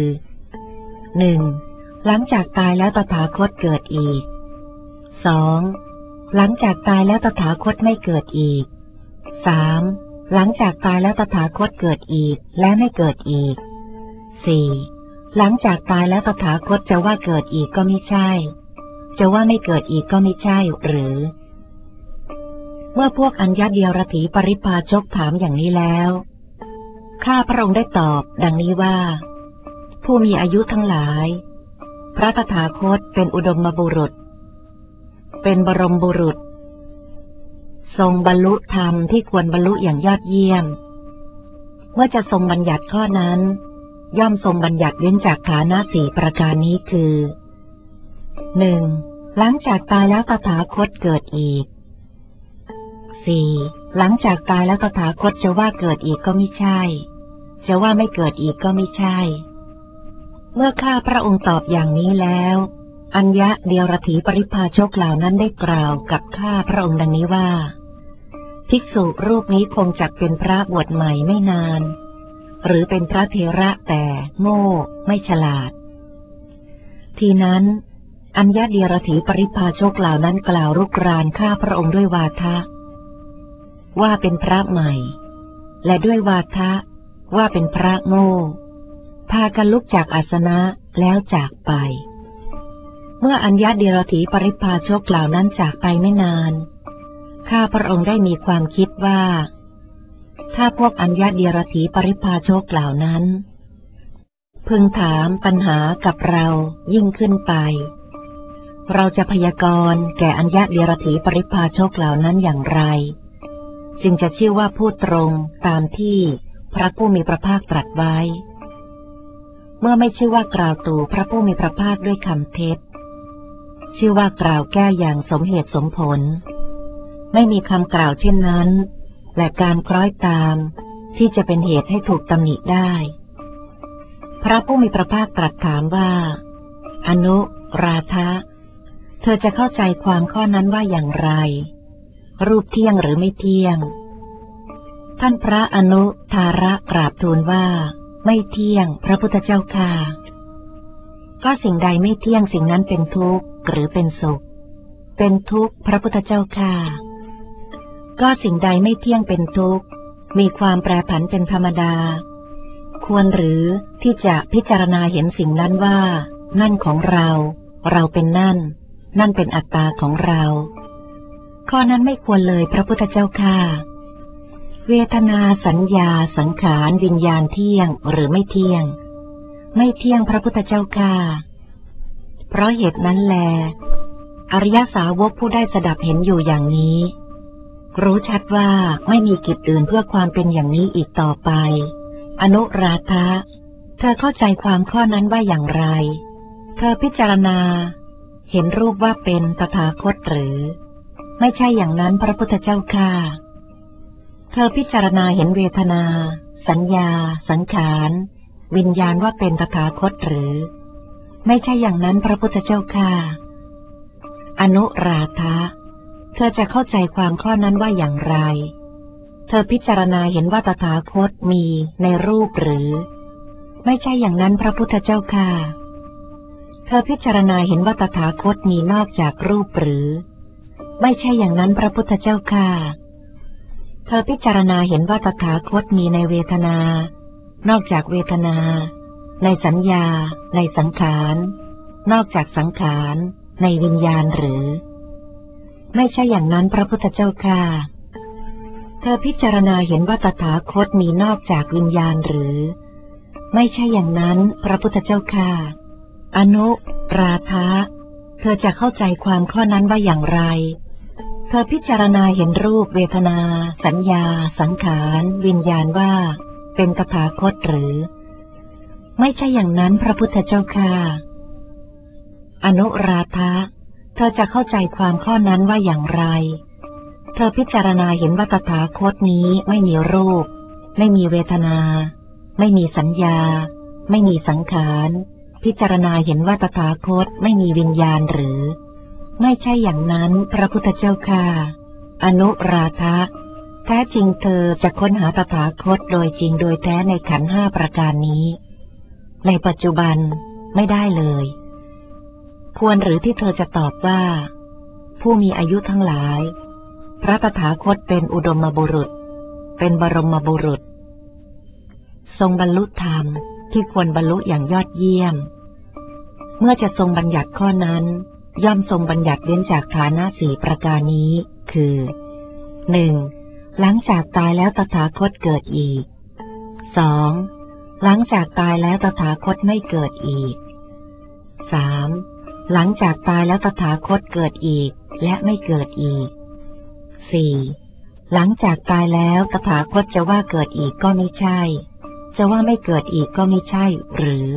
1. หลังจากตายแล้วตถาคตเกิดอีก 2. หลังจากตายแล้วตถาคตไม่เกิดอีก 3. หลังจากตายแล้วตถาคตเกิดอีกและไม่เกิดอีก 4. หลังจากตายแล้วตถาคตจะว่าเกิดอีกก็ไม่ใช่จะว่าไม่เกิดอีกก็ไม่ใช่หรือเมื่อพวกอัญญเดรถีปริพาชกถามอย่างนี้แล้วข้าพระองค์ได้ตอบดังนี้ว่าผู้มีอายุทั้งหลายพระตถาคตเป็นอุดมบุรุษเป็นบรมบุรุษทรงบรรลุธรรมที่ควรบรรลุอย่างยอดเยี่ยมเมื่อจะทรงบัญญัติข้อนั้นย่อมทรงบัญญัติเว้นจากฐานะสี่ประการนี้คือ 1. หลังจากตายแล้วตถาคตเกิดอีก 4. หลังจากตายแล้วตถาคตจะว่าเกิดอีกก็ไม่ใช่จะว่าไม่เกิดอีกก็ไม่ใช่เมื่อข้าพระองค์ตอบอย่างนี้แล้วอัญญเดรถีปริพาชกเหล่านั้นได้กล่าวกับข้าพระองค์ดังนี้ว่าภิกษุรูปนี้คงจักเป็นพระบวชใหม่ไม่นานหรือเป็นพระเถระแต่โง่ไม่ฉลาดทีนั้นอัญญเดรถีปริพาชกเหล่านั้นกล่าวรุกรานข้าพระองค์ด้วยวาทะว่าเป็นพระใหม่และด้วยวาทะว่าเป็นพระโง่พากันลุกจากอาสนะแล้วจากไปเมื่ออัญญเดียรถีปริพาชกเหล่านั้นจากไปไม่นานข้าพระองค์ได้มีความคิดว่าถ้าพวกอัญญเดียรถีปริพาชกเหล่านั้นพึงถามปัญหากับเรายิ่งขึ้นไปเราจะพยากรณ์แก่อัญญเดียรถีปริพาชกเหล่านั้นอย่างไรจึงจะชื่อว่าพูดตรงตามที่พระผู้มีพระภาคตรัสไว้เมื่อไม่ชื่อว่ากล่าวตู่พระผู้มีพระภาคด้วยคำเท็จชื่อว่ากล่าวแก้อย่างสมเหตุสมผลไม่มีคำกล่าวเช่นนั้นและการคล้อยตามที่จะเป็นเหตุให้ถูกตำหนิได้พระผู้มีพระภาคตรัสถามว่าอนุราธะเธอจะเข้าใจความข้อนั้นว่าอย่างไรรูปเที่ยงหรือไม่เที่ยงท่านพระอนุทาระกราบทูลว่าไม่เที่ยงพระพุทธเจ้าค่ะก็สิ่งใดไม่เที่ยงสิ่งนั้นเป็นทุกข์หรือเป็นสุขเป็นทุกข์พระพุทธเจ้าค่ะก็สิ่งใดไม่เที่ยงเป็นทุกข์มีความแปรผันเป็นธรรมดาควรหรือที่จะพิจารณาเห็นสิ่งนั้นว่านั่นของเราเราเป็นนั่นเป็นอัตตาของเราข้อนั้นไม่ควรเลยพระพุทธเจ้าค่ะเวทนาสัญญาสังขารวิญญาณเที่ยงหรือไม่เที่ยงไม่เที่ยงพระพุทธเจ้าค่ะเพราะเหตุนั้นแลอริยสาวกผู้ได้สดับเห็นอยู่อย่างนี้รู้ชัดว่าไม่มีกิจอื่นเพื่อความเป็นอย่างนี้อีกต่อไปอนุราธะเธอเข้าใจความข้อนั้นว่าอย่างไรเธอพิจารณาเห็นรูปว่าเป็นตถาคตหรือไม่ใช่อย่างนั้นพระพุทธเจ้าค่ะเธอพิจารณาเห็นเวทนาสัญญาสังขารวิญญาณว่าเป็นตถาคตหรือไม่ใช่อย่างนั้นพระพุทธเจ้าค่ะอนุราธะเธอจะเข้าใจความข้อนั้นว่าอย่างไรเธอพิจารณาเห็นว่าตถาคตมีในรูปหรือไม่ใช่อย่างนั้นพระพุทธเจ้าค่ะเธอพิจารณาเห็นว่าตถาคตมีนอกจากรูปหรือไม่ใช่อย่างนั้นพระพุทธเจ้าค่ะเธอพิจารณาเห็นว่าตถาคตมีในเวทนานอกจากเวทนาในสัญญาในสังขารนอกจากสังขารในวิญญาณหรือไม่ใช่อย่างนั้นพระพุทธเจ้าค่ะเธอพิจารณาเห็นว่าตถาคตมีนอกจากวิญญาณหรือไม่ใช่อย่างนั้นพระพุทธเจ้าค่ะอนุราธะเธอจะเข้าใจความข้อนั้นว่าอย่างไรเธอพิจารณาเห็นรูปเวทนาสัญญาสังขารวิญญาณว่าเป็นตถาคตหรือไม่ใช่อย่างนั้นพระพุทธเจ้าค่ะอนุราธะเธอจะเข้าใจความข้อนั้นว่าอย่างไรเธอพิจารณาเห็นว่าตถาคตนี้ไม่มีรูปไม่มีเวทนาไม่มีสัญญาไม่มีสังขารพิจารณาเห็นว่าตถาคตไม่มีวิญญาณหรือไม่ใช่อย่างนั้นพระพุทธเจ้าค่ะอนุราธะแท้จริงเธอจะค้นหาตถาคตโดยจริงโดยแท้ในขันธ์5ประการนี้ในปัจจุบันไม่ได้เลยควรหรือที่เธอจะตอบว่าผู้มีอายุทั้งหลายพระตถาคตเป็นอุดมบุรุษเป็นบรมบุรุษทรงบรรลุธรรมที่ควรบรรลุอย่างยอดเยี่ยมเมื่อจะทรงบัญญัติข้อนั้นย่อมทรงบัญญัติเว้นจากฐานะ4ประการนี้คือ 1. หลังจากตายแล้วตถาคตเกิดอีก 2. หลังจากตายแล้วตถาคตไม่เกิดอีก 3. หลังจากตายแล้วตถาคตเกิดอีกและไม่เกิดอีก 4. หลังจากตายแล้วตถาคตจะว่าเกิดอีกก็ไม่ใช่จะว่าไม่เกิดอีกก็ไม่ใช่หรือ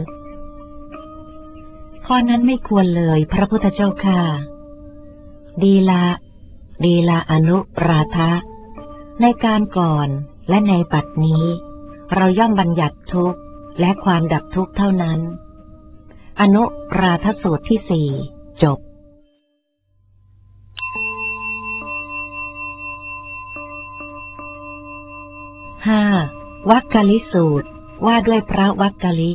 ข้อนั้นไม่ควรเลยพระพุทธเจ้าค่ะดีละอนุราธะในการก่อนและในปัจจุบันนี้เราย่อมบัญญัติทุกข์และความดับทุกข์เท่านั้นอนุราธสูตรที่4จบ5. วักกลิสูตรว่าด้วยพระวักกลิ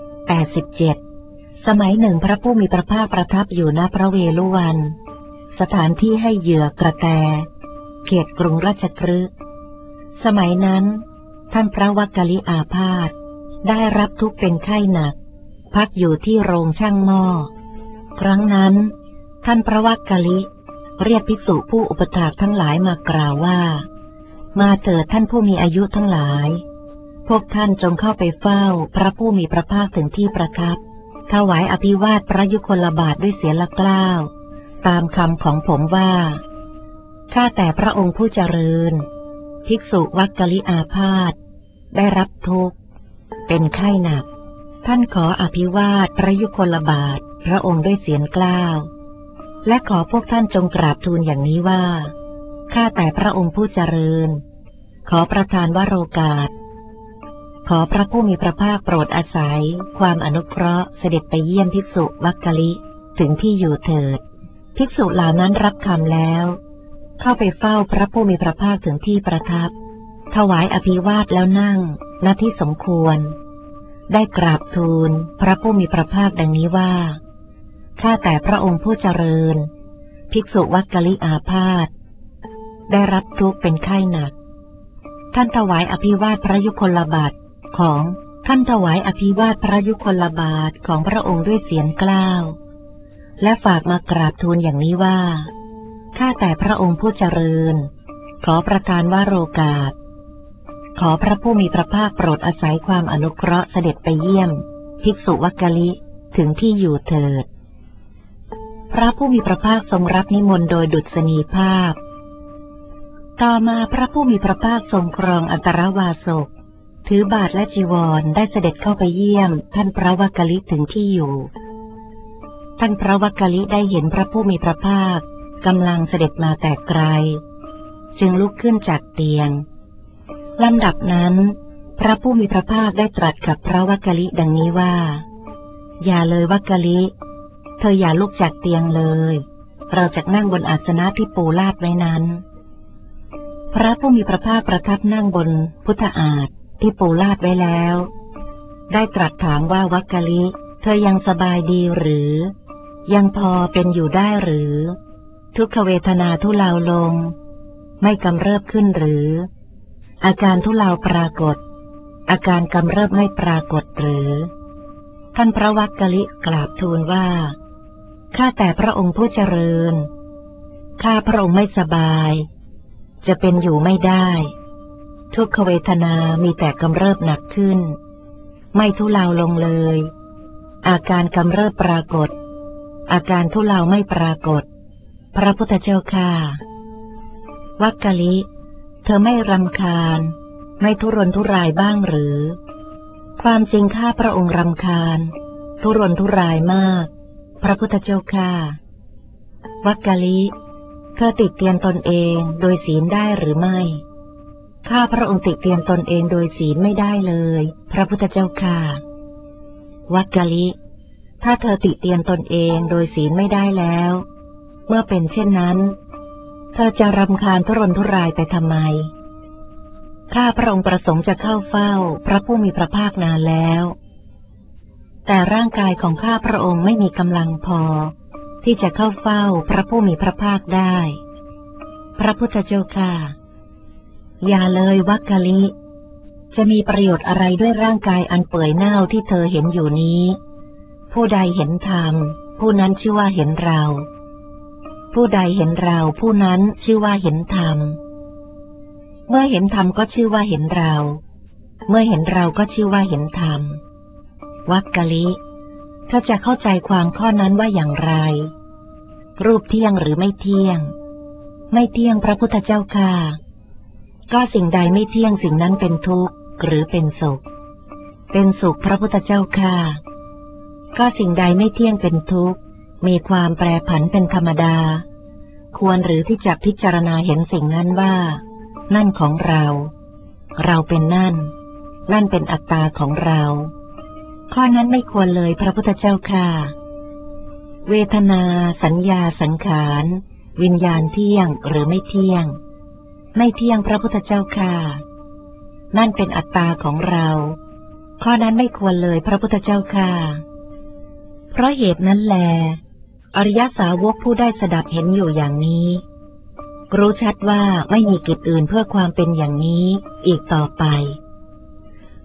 87สมัยหนึ่งพระผู้มีพระภาคประทับอยู่ณพระเวฬุวันสถานที่ให้เหยื่อกระแตเขตกรุงราชคฤห์สมัยนั้นท่านพระวักกลิอาพาธได้รับทุกข์เป็นไข้หนักพักอยู่ที่โรงช่างหม้อครั้งนั้นท่านพระวักกลิเรียกภิกษุผู้อุปถากทั้งหลายมากล่าวว่ามาเถิดท่านผู้มีอายุทั้งหลายพวกท่านจงเข้าไปเฝ้าพระผู้มีพระภาคถึงที่ประทับถวายอภิวาทพระยุคลบาทด้วยเสียงละกล้าวตามคำของผมว่าข้าแต่พระองค์ผู้เจริญภิกษุวักกลิอาพาธได้รับทุกข์เป็นไข้หนักท่านขออภิวาทพระยุคลบาทพระองค์ด้วยเสียงกล้าวและขอพวกท่านจงกราบทูลอย่างนี้ว่าข้าแต่พระองค์ผู้เจริญขอประทานวโรกาสขอพระผู้มีพระภาคโปรดอาศัยความอนุเคราะห์เสด็จไปเยี่ยมภิกษุวักกลิถึงที่อยู่เถิดภิกษุเหล่านั้นรับคำแล้วเข้าไปเฝ้าพระผู้มีพระภาคถึงที่ประทับถวายอภิวาทแล้วนั่งณที่สมควรได้กราบทูลพระผู้มีพระภาคดังนี้ว่าข้าแต่พระองค์ผู้เจริญภิกษุวักกลิอาพาธได้รับทุกข์เป็นไข้หนักท่านถวายอภิวาทพระยุคลบาทของพระองค์ด้วยเสียงกล้าวและฝากมากราบทูลอย่างนี้ว่าข้าแต่พระองค์ผู้เจริญขอประทานวโรกาสขอพระผู้มีพระภาคโปรดอาศัยความอนุเคราะห์เสด็จไปเยี่ยมภิกษุวักกลิถึงที่อยู่เถิดพระผู้มีพระภาคทรงรับนิมนต์โดยดุษณีภาพต่อมาพระผู้มีพระภาคทรงครองอันตรวาสกถือบาตรและจีวรได้เสด็จเข้าไปเยี่ยมท่านพระวักกลิถึงที่อยู่ท่านพระวักกลิได้เห็นพระผู้มีพระภาคกำลังเสด็จมาแต่ไกลจึงลุกขึ้นจากเตียงลำดับนั้นพระผู้มีพระภาคได้ตรัสกับพระวักกลิดังนี้ว่าอย่าเลยวักกลิเธออย่าลุกจากเตียงเลยเราจะนั่งบนอาสนะที่ปูลาดไว้นั้นพระผู้มีพระภาคประทับนั่งบนพุทธอาฏที่ปูลาดไว้แล้วได้ตรัสถามว่าวักกลิเธอยังสบายดีหรือยังพอเป็นอยู่ได้หรือทุกขเวทนาทุเลาลงไม่กำเริบขึ้นหรืออาการทุเลาปรากฏอาการกำเริบไม่ปรากฏหรือท่านพระวักกลิกราบทูลว่าข้าแต่พระองค์ผู้เจริญข้าพระองค์ไม่สบายจะเป็นอยู่ไม่ได้ทุกขเวทนามีแต่กำเริบหนักขึ้นไม่ทุเลาลงเลยอาการกำเริบปรากฏอาการทุเลาไม่ปรากฏพระพุทธเจ้าข้าวักกลิเธอไม่รำคาญไม่ทุรนทุรายบ้างหรือความจริงข้าพระองค์รำคาญทุรนทุรายมากพระพุทธเจ้าข้าวักกลิเธอติเตียนตนเองโดยศีลได้หรือไม่ข้าพระองค์ติเตียนตนเองโดยศีลไม่ได้เลยพระพุทธเจ้าข้าวักกลิถ้าเธอติเตียนตนเองโดยศีลไม่ได้แล้วเมื่อเป็นเช่นนั้นเธอจะรำคาญทุรนทุรายไปทำไมข้าพระองค์ประสงค์จะเข้าเฝ้าพระผู้มีพระภาคนานแล้วแต่ร่างกายของข้าพระองค์ไม่มีกำลังพอที่จะเข้าเฝ้าพระผู้มีพระภาคได้พระพุทธเจ้าข้าอย่าเลยวักกลิจะมีประโยชน์อะไรด้วยร่างกายอันเปื่อยเน่าที่เธอเห็นอยู่นี้ผู้ใดเห็นธรรมผู้นั้นชื่อว่าเห็นเราผู้ใดเห็นเราผู้นั้นชื่อว่าเห็นธรรมเมื่อเห็นธรรมก็ชื่อว่าเห็นเราเมื่อเห็นเราก็ชื่อว่าเห็นธรรมวักกลิเธอจะเข้าใจความข้อนั้นว่าอย่างไรรูปเที่ยงหรือไม่เที่ยงไม่เที่ยงพระพุทธเจ้าข้าก็สิ่งใดไม่เที่ยงสิ่งนั้นเป็นทุกข์หรือเป็นสุขเป็นสุขพระพุทธเจ้าข้าก็สิ่งใดไม่เที่ยงเป็นทุกข์มีความแปรผันเป็นธรรมดาควรหรือที่จะพิจารณาเห็นสิ่งนั้นว่านั่นของเราเราเป็นนั่นเป็นอัตตาของเราข้อนั้นไม่ควรเลยพระพุทธเจ้าข้าเวทนาสัญญาสังขารวิญญาณเที่ยงหรือไม่เที่ยงไม่เที่ยงพระพุทธเจ้าข้านั่นเป็นอัตตาของเราข้อนั้นไม่ควรเลยพระพุทธเจ้าข้าเพราะเหตุนั้นแลอริยสาวกผู้ได้สดับเห็นอยู่อย่างนี้รู้ชัดว่าไม่มีกิจอื่นเพื่อความเป็นอย่างนี้อีกต่อไป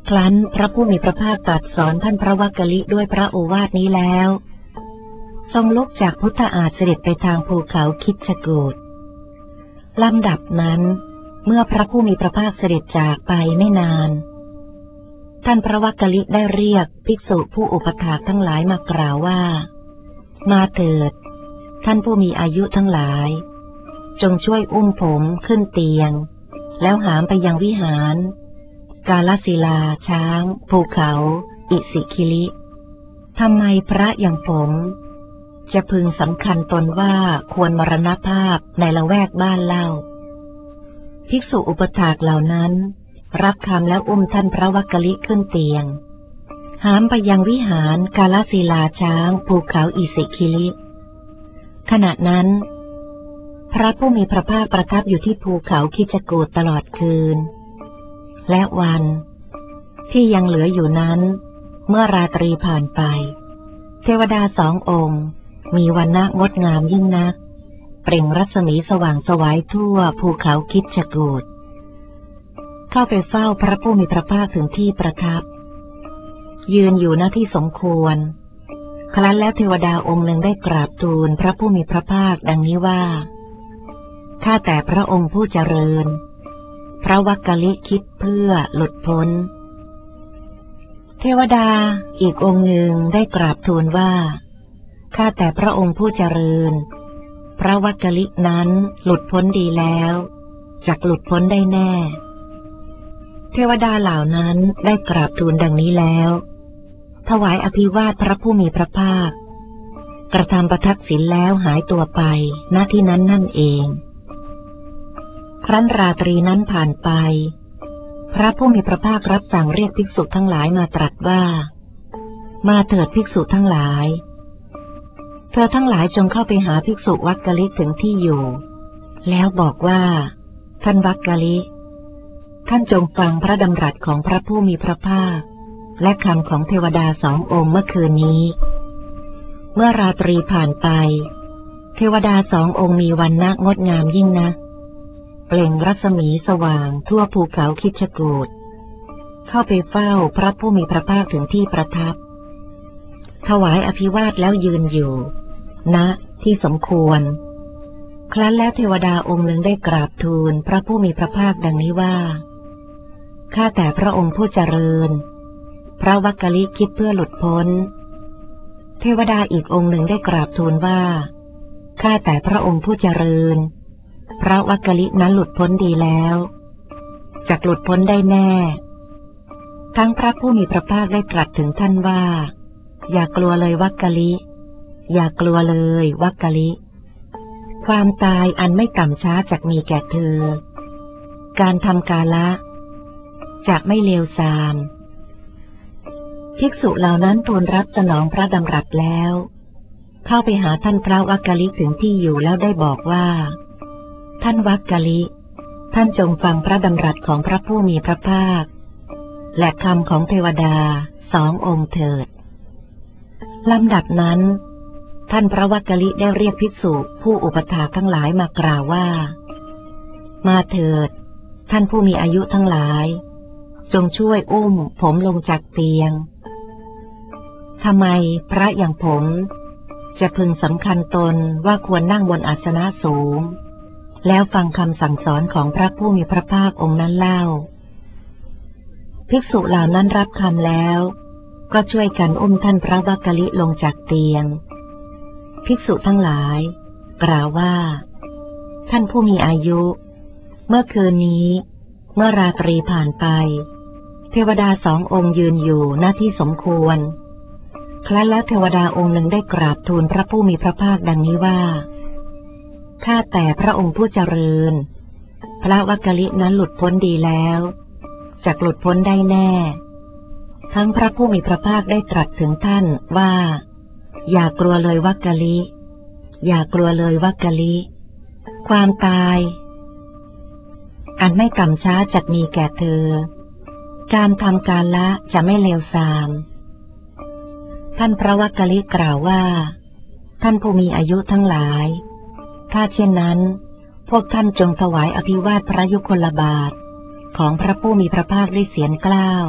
ครั้นพระผู้มีพระภาคตรัสสอนท่านพระวักกลิด้วยพระโอวาทนี้แล้วทรงลุกจากพุทธอาสน์เสด็จไปทางภูเขาคิชกูฏลำดับนั้นเมื่อพระผู้มีพระภาคเสด็จจากไปไม่นานท่านพระวักกลิได้เรียกภิกษุผู้อุปถากทั้งหลายมากล่าวว่ามาเถิดท่านผู้มีอายุทั้งหลายจงช่วยอุ้มผมขึ้นเตียงแล้วหามไปยังวิหารกาลศิลาช้างภูเขาอิสิคิลิทำไมพระอย่างผมจะพึงสำคัญตนว่าควรมรณภาพในละแวกบ้านเล่าภิกษุอุปถากเหล่านั้นรับคำแล้วอุ้มท่านพระวักกลิขึ้นเตียงหามไปยังวิหารกาลศิลาช้างภูเขาอิสิคิลิขณะนั้นพระผู้มีพระภาคประทับอยู่ที่ภูเขาคิชกูฏตลอดคืนและวันที่ยังเหลืออยู่นั้นเมื่อราตรีผ่านไปเทวดาสององค์มีวรรณะงดงามยิ่งนักเปล่งรัศมีสว่างไสวทั่วภูเขาคิชกูฏเข้าไปเฝ้าพระผู้มีพระภาคถึงที่ประทับยืนอยู่ณที่สมควรครั้นแล้วเทวดาองค์หนึ่งได้กราบทูลพระผู้มีพระภาคดังนี้ว่าข้าแต่พระองค์ผู้เจริญพระวักกลิคิดเพื่อหลุดพ้นเทวดาอีกองค์หนึ่งได้กราบทูลว่าข้าแต่พระองค์ผู้เจริญพระวักกลินั้นหลุดพ้นดีแล้วจักหลุดพ้นได้แน่เทวดาเหล่านั้นได้กราบทูลดังนี้แล้วถวายอภิวาทพระผู้มีพระภาคกระทำประทักษิณแล้วหายตัวไปณที่นั้นนั่นเองครั้นราตรีนั้นผ่านไปพระผู้มีพระภาครับสั่งเรียกภิกษุทั้งหลายมาตรัสว่ามาเถิดภิกษุทั้งหลายเธอทั้งหลายจงเข้าไปหาภิกษุวักกลิถึงที่อยู่แล้วบอกว่าท่านวักกลิท่านจงฟังพระดำรัสของพระผู้มีพระภาคและคำของเทวดาสององค์เมื่อคืนนี้เมื่อราตรีผ่านไปเทวดาสององค์มีวรรณะงดงามยิ่งนักเปล่งรัศมีสว่างทั่วภูเขาคิชกูฏเข้าไปเฝ้าพระผู้มีพระภาคถึงที่ประทับถวายอภิวาทแล้วยืนอยู่ณที่สมควรครั้นแล้วเทวดาองค์หนึ่งได้กราบทูลพระผู้มีพระภาคดังนี้ว่าข้าแต่พระองค์ผู้เจริญพระวักกลิคิดเพื่อหลุดพ้นเทวดาอีกองค์หนึ่งได้กราบทูลว่าข้าแต่พระองค์ผู้เจริญพระวักกลินั้นหลุดพ้นดีแล้วจักหลุดพ้นได้แน่ทั้งพระผู้มีพระภาคได้ตรัสถึงท่านว่าอย่ากลัวเลยวักกลิอย่ากลัวเลยวักกลิความตายอันไม่ต่ำช้าจักมีแก่เธอการทำกาละจักไม่เลวทรามภิกษุเหล่านั้นทูลรับสนองพระดำรัสแล้วเข้าไปหาท่านพระวักกลิถึงที่อยู่แล้วได้บอกว่าท่านวักกลิท่านจงฟังพระดำรัสของพระผู้มีพระภาคและคำของเทวดาสององค์เถิดลำดับนั้นท่านพระวักกลิได้เรียกภิกษุผู้อุปถากทั้งหลายมากล่าวว่ามาเถิดท่านผู้มีอายุทั้งหลายจงช่วยอุ้มผมลงจากเตียงทำไมพระอย่างผมจะพึงสำคัญตนว่าควรนั่งบนอาสนะสูงแล้วฟังคำสั่งสอนของพระผู้มีพระภาคองค์นั้นเล่าภิกษุเหล่านั้นรับคำแล้วก็ช่วยกันอุ้มท่านพระวักกลิลงจากเตียงภิกษุทั้งหลายกล่าวว่าท่านผู้มีอายุเมื่อคืนนี้เมื่อราตรีผ่านไปเทวดาสององค์ยืนอยู่หน้าที่สมควรครั้นแล้วเทวดาองค์หนึ่งได้กราบทูลพระผู้มีพระภาคดังนี้ว่าข้าแต่พระองค์ผู้เจริญพระวักกลินั้นหลุดพ้นดีแล้วจักหลุดพ้นได้แน่ทั้งพระผู้มีพระภาคได้ตรัสถึงท่านว่าอย่ากลัวเลยวักกลิอย่ากลัวเลยวักกลิความตายอันไม่ต่ำช้าจักมีแก่เธอการทำกาละจะไม่เลวทรามท่านพระวักกลิกล่าวว่าท่านผู้มีอายุทั้งหลายถ้าเช่นนั้นพวกท่านจงถวายอภิวาทพระยุคลบาทของพระผู้มีพระภาคด้วยเสียงกล้าว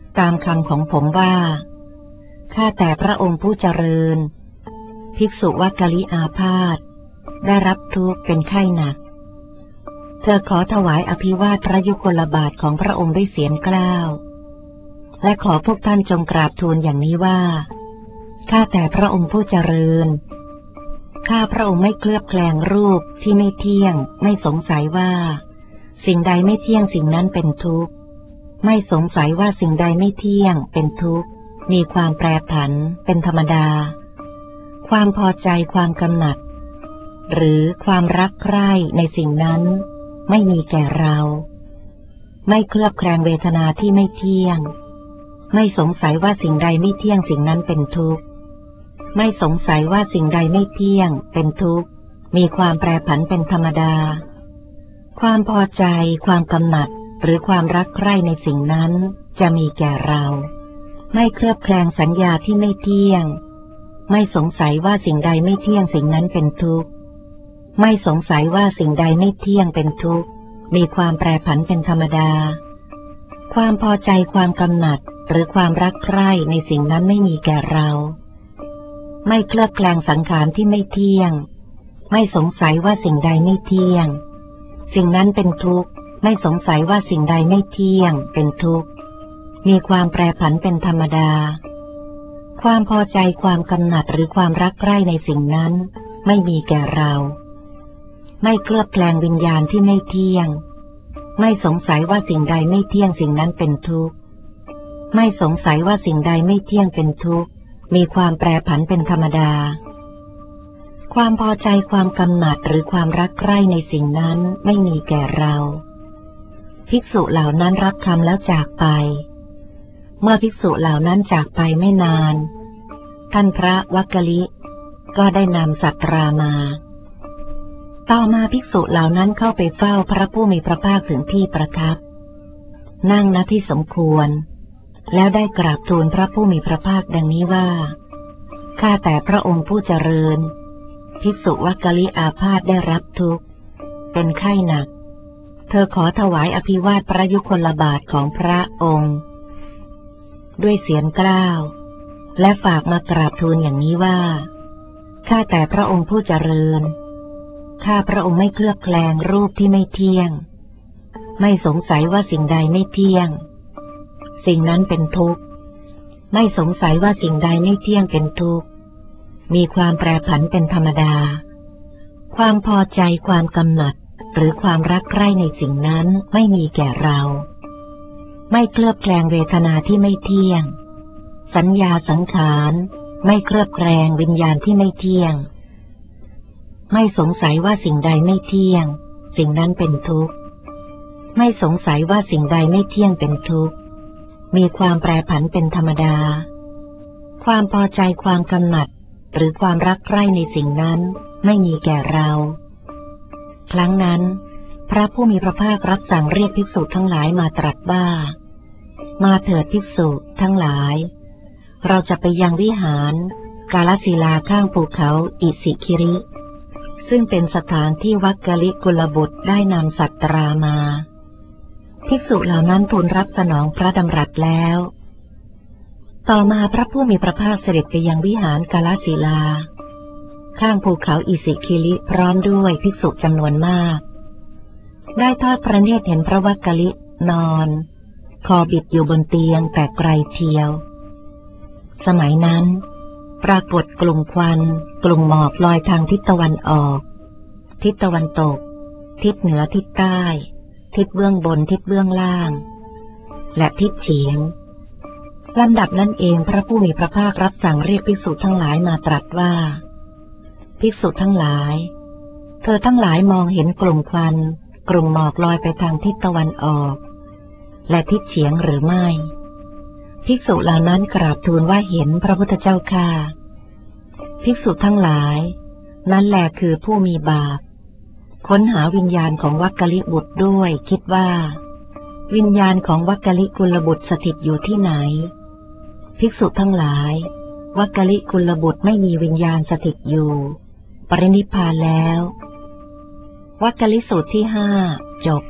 ตามคำของผมว่าข้าแต่พระองค์ผู้เจริญภิกษุวักกลิอาพาธได้รับทุกข์เป็นไข้หนักเธอขอถวายอภิวาทพระยุคลบาทของพระองค์ด้วยเสียงกล้าวและขอพวกท่านจงกราบทูลอย่างนี้ว่าข้าแต่พระองค์ผู้เจริญข้าพระองค์ไม่เคลือบแคลงรูปที่ไม่เที่ยงไม่สงสัยว่าสิ่งใดไม่เที่ยงสิ่งนั้นเป็นทุกข์ไม่สงสัยว่าสิ่งใดไม่เที่ยงเป็นทุกข์มีความแปรผันเป็นธรรมดาความพอใจความกำหนัดหรือความรักใคร่ในสิ่งนั้นไม่มีแก่เราไม่เคลือบแคลงเวทนาที่ไม่เที่ยงไม่สงสัยว่าสิ่งใดไม่เที่ยงสิ่งนั้นเป็นทุกข์ไม่สงสัยว่าสิ่งใดไม่เที่ยงเป็นทุกข์มีความแปรผันเป็นธรรมดาความพอใจความกำหนัดหรือความรักใคร่ในสิ่งนั้นจะมีแก่เราไม่เคลือบแคลงสัญญาที่ไม่เที่ยงไม่สงสัยว่าสิ่งใดไม่เที่ยงสิ่งนั้นเป็นทุกข์ไม่สงสัยว่าสิ่งใดไม่เที่ยงเป็นทุกข์มีความแปรผันเป็นธรรมดาความพอใจความกำหนัดหรือความรักใคร่ในสิ่งนั้นไม่มีแก่เราไม่เคลือบแคลงสังขารที่ไม่เที่ยงไม่สงสัยว่าสิ่งใดไม่เที่ยงสิ่งนั้นเป็นทุกข์ไม่สงสัยว่าสิ่งใดไม่เที่ยงเป็นทุกข์มีความแปรผันเป็นธรรมดาความพอใจความกำหนัดหรือความรักใคร่ในสิ่งนั้นไม่มีแก่เราไม่เคลือบแคลงวิญญาณที่ไม่เที่ยงไม่สงสัยว่าสิ่งใดไม่เที่ยงสิ่งนั้นเป็นทุกข์ไม่สงสัยว่าสิ่งใดไม่เที่ยงเป็นทุกข์มีความแปรผันเป็นธรรมดาความพอใจความกำหนัดหรือความรักใคร่ในสิ่งนั้นไม่มีแก่เราภิกษุเหล่านั้นรับคำแล้วจากไปเมื่อภิกษุเหล่านั้นจากไปไม่นานท่านพระวักกลิก็ได้นำสัตรามาต่อมาภิกษุเหล่านั้นเข้าไปเฝ้าพระผู้มีพระภาคถึงที่ประทับนั่งณที่สมควรแล้วได้กราบทูลพระผู้มีพระภาคดังนี้ว่าข้าแต่พระองค์ผู้เจริญภิกษุวักกลิอาพาธได้รับทุกข์เป็นไข้หนักเธอขอถวายอภิวาทพระยุคลบาทของพระองค์ด้วยเสียงกล้าวและฝากมากราบทูลอย่างนี้ว่าข้าแต่พระองค์ผู้เจริญข้าพระองค์ไม่เคลือบแคลงรูปที่ไม่เที่ยงไม่สงสัยว่าสิ่งใดไม่เที่ยงสิ่งนั้นเป็นทุกข์ไม่สงสัยว่าสิ่งใดไม่เที่ยงเป็นทุกข์มีความแปรผันเป็นธรรมดาความพอใจความกำหนัดหรือความรักใคร่ในสิ่งนั้นไม่มีแก่เราไม่เคลือบแคลงเวทนาที่ไม่เที่ยงสัญญาสังขารไม่เคลือบแคลงวิญญาณที่ไม่เที่ยงไม่สงสัยว่าสิ่งใดไม่เที่ยงสิ่งนั้นเป็นทุกข์ไม่สงสัยว่าสิ่งใดไม่เที่ยงเป็นทุกข์มีความแปรผันเป็นธรรมดาความพอใจความกำหนัดหรือความรักใคร่ในสิ่งนั้นไม่มีแก่เราครั้งนั้นพระผู้มีพระภาครับสั่งเรียกภิกษุทั้งหลายมาตรัสว่ามาเถิดภิกษุทั้งหลายเราจะไปยังวิหารกาลสีลาข้างภูเขาอิสิคิริซึ่งเป็นสถานที่วักกลิกุลบุตรได้นำสัตรามาภิกษุเหล่านั้นทูลรับสนองพระดำรัสแล้วต่อมาพระผู้มีพระภาคเสด็จไปยังวิหารกาลสีลาข้างภูเขาอิสิคิริพร้อมด้วยภิกษุจำนวนมากได้ทอดพระเนตรเห็นพระวักกลินอนคอบิดอยู่บนเตียงแต่ไกลเทียวสมัยนั้นปรากฏกลุ่มควันกลุ่มหมอกลอยทางทิศตะวันออกทิศตะวันตกทิศเหนือทิศใต้ทิศเบื้องบนทิศเบื้องล่างและทิศเฉียงลำดับนั้นเองพระผู้มีพระภาครับสั่งเรียกภิกษุทั้งหลายมาตรัสว่าภิกษุทั้งหลายเธอทั้งหลายมองเห็นกลุ่มควันกลุ่มหมอกลอยไปทางทิศตะวันออกและทิศเฉียงหรือไม่ภิกษุเหล่านั้นกราบทูลว่าเห็นพระพุทธเจ้าค่ะภิกษุทั้งหลายนั่นแหละคือผู้มีบาปค้นหาวิญญาณของวักกลิบุตรด้วยคิดว่าวิญญาณของวักกลิกุลบุตรสถิตอยู่ที่ไหนภิกษุทั้งหลายวักกลิกุลบุตรไม่มีวิญญาณสถิตอยู่ปรินิพพานแล้ววักกลิสูตรที่5จบ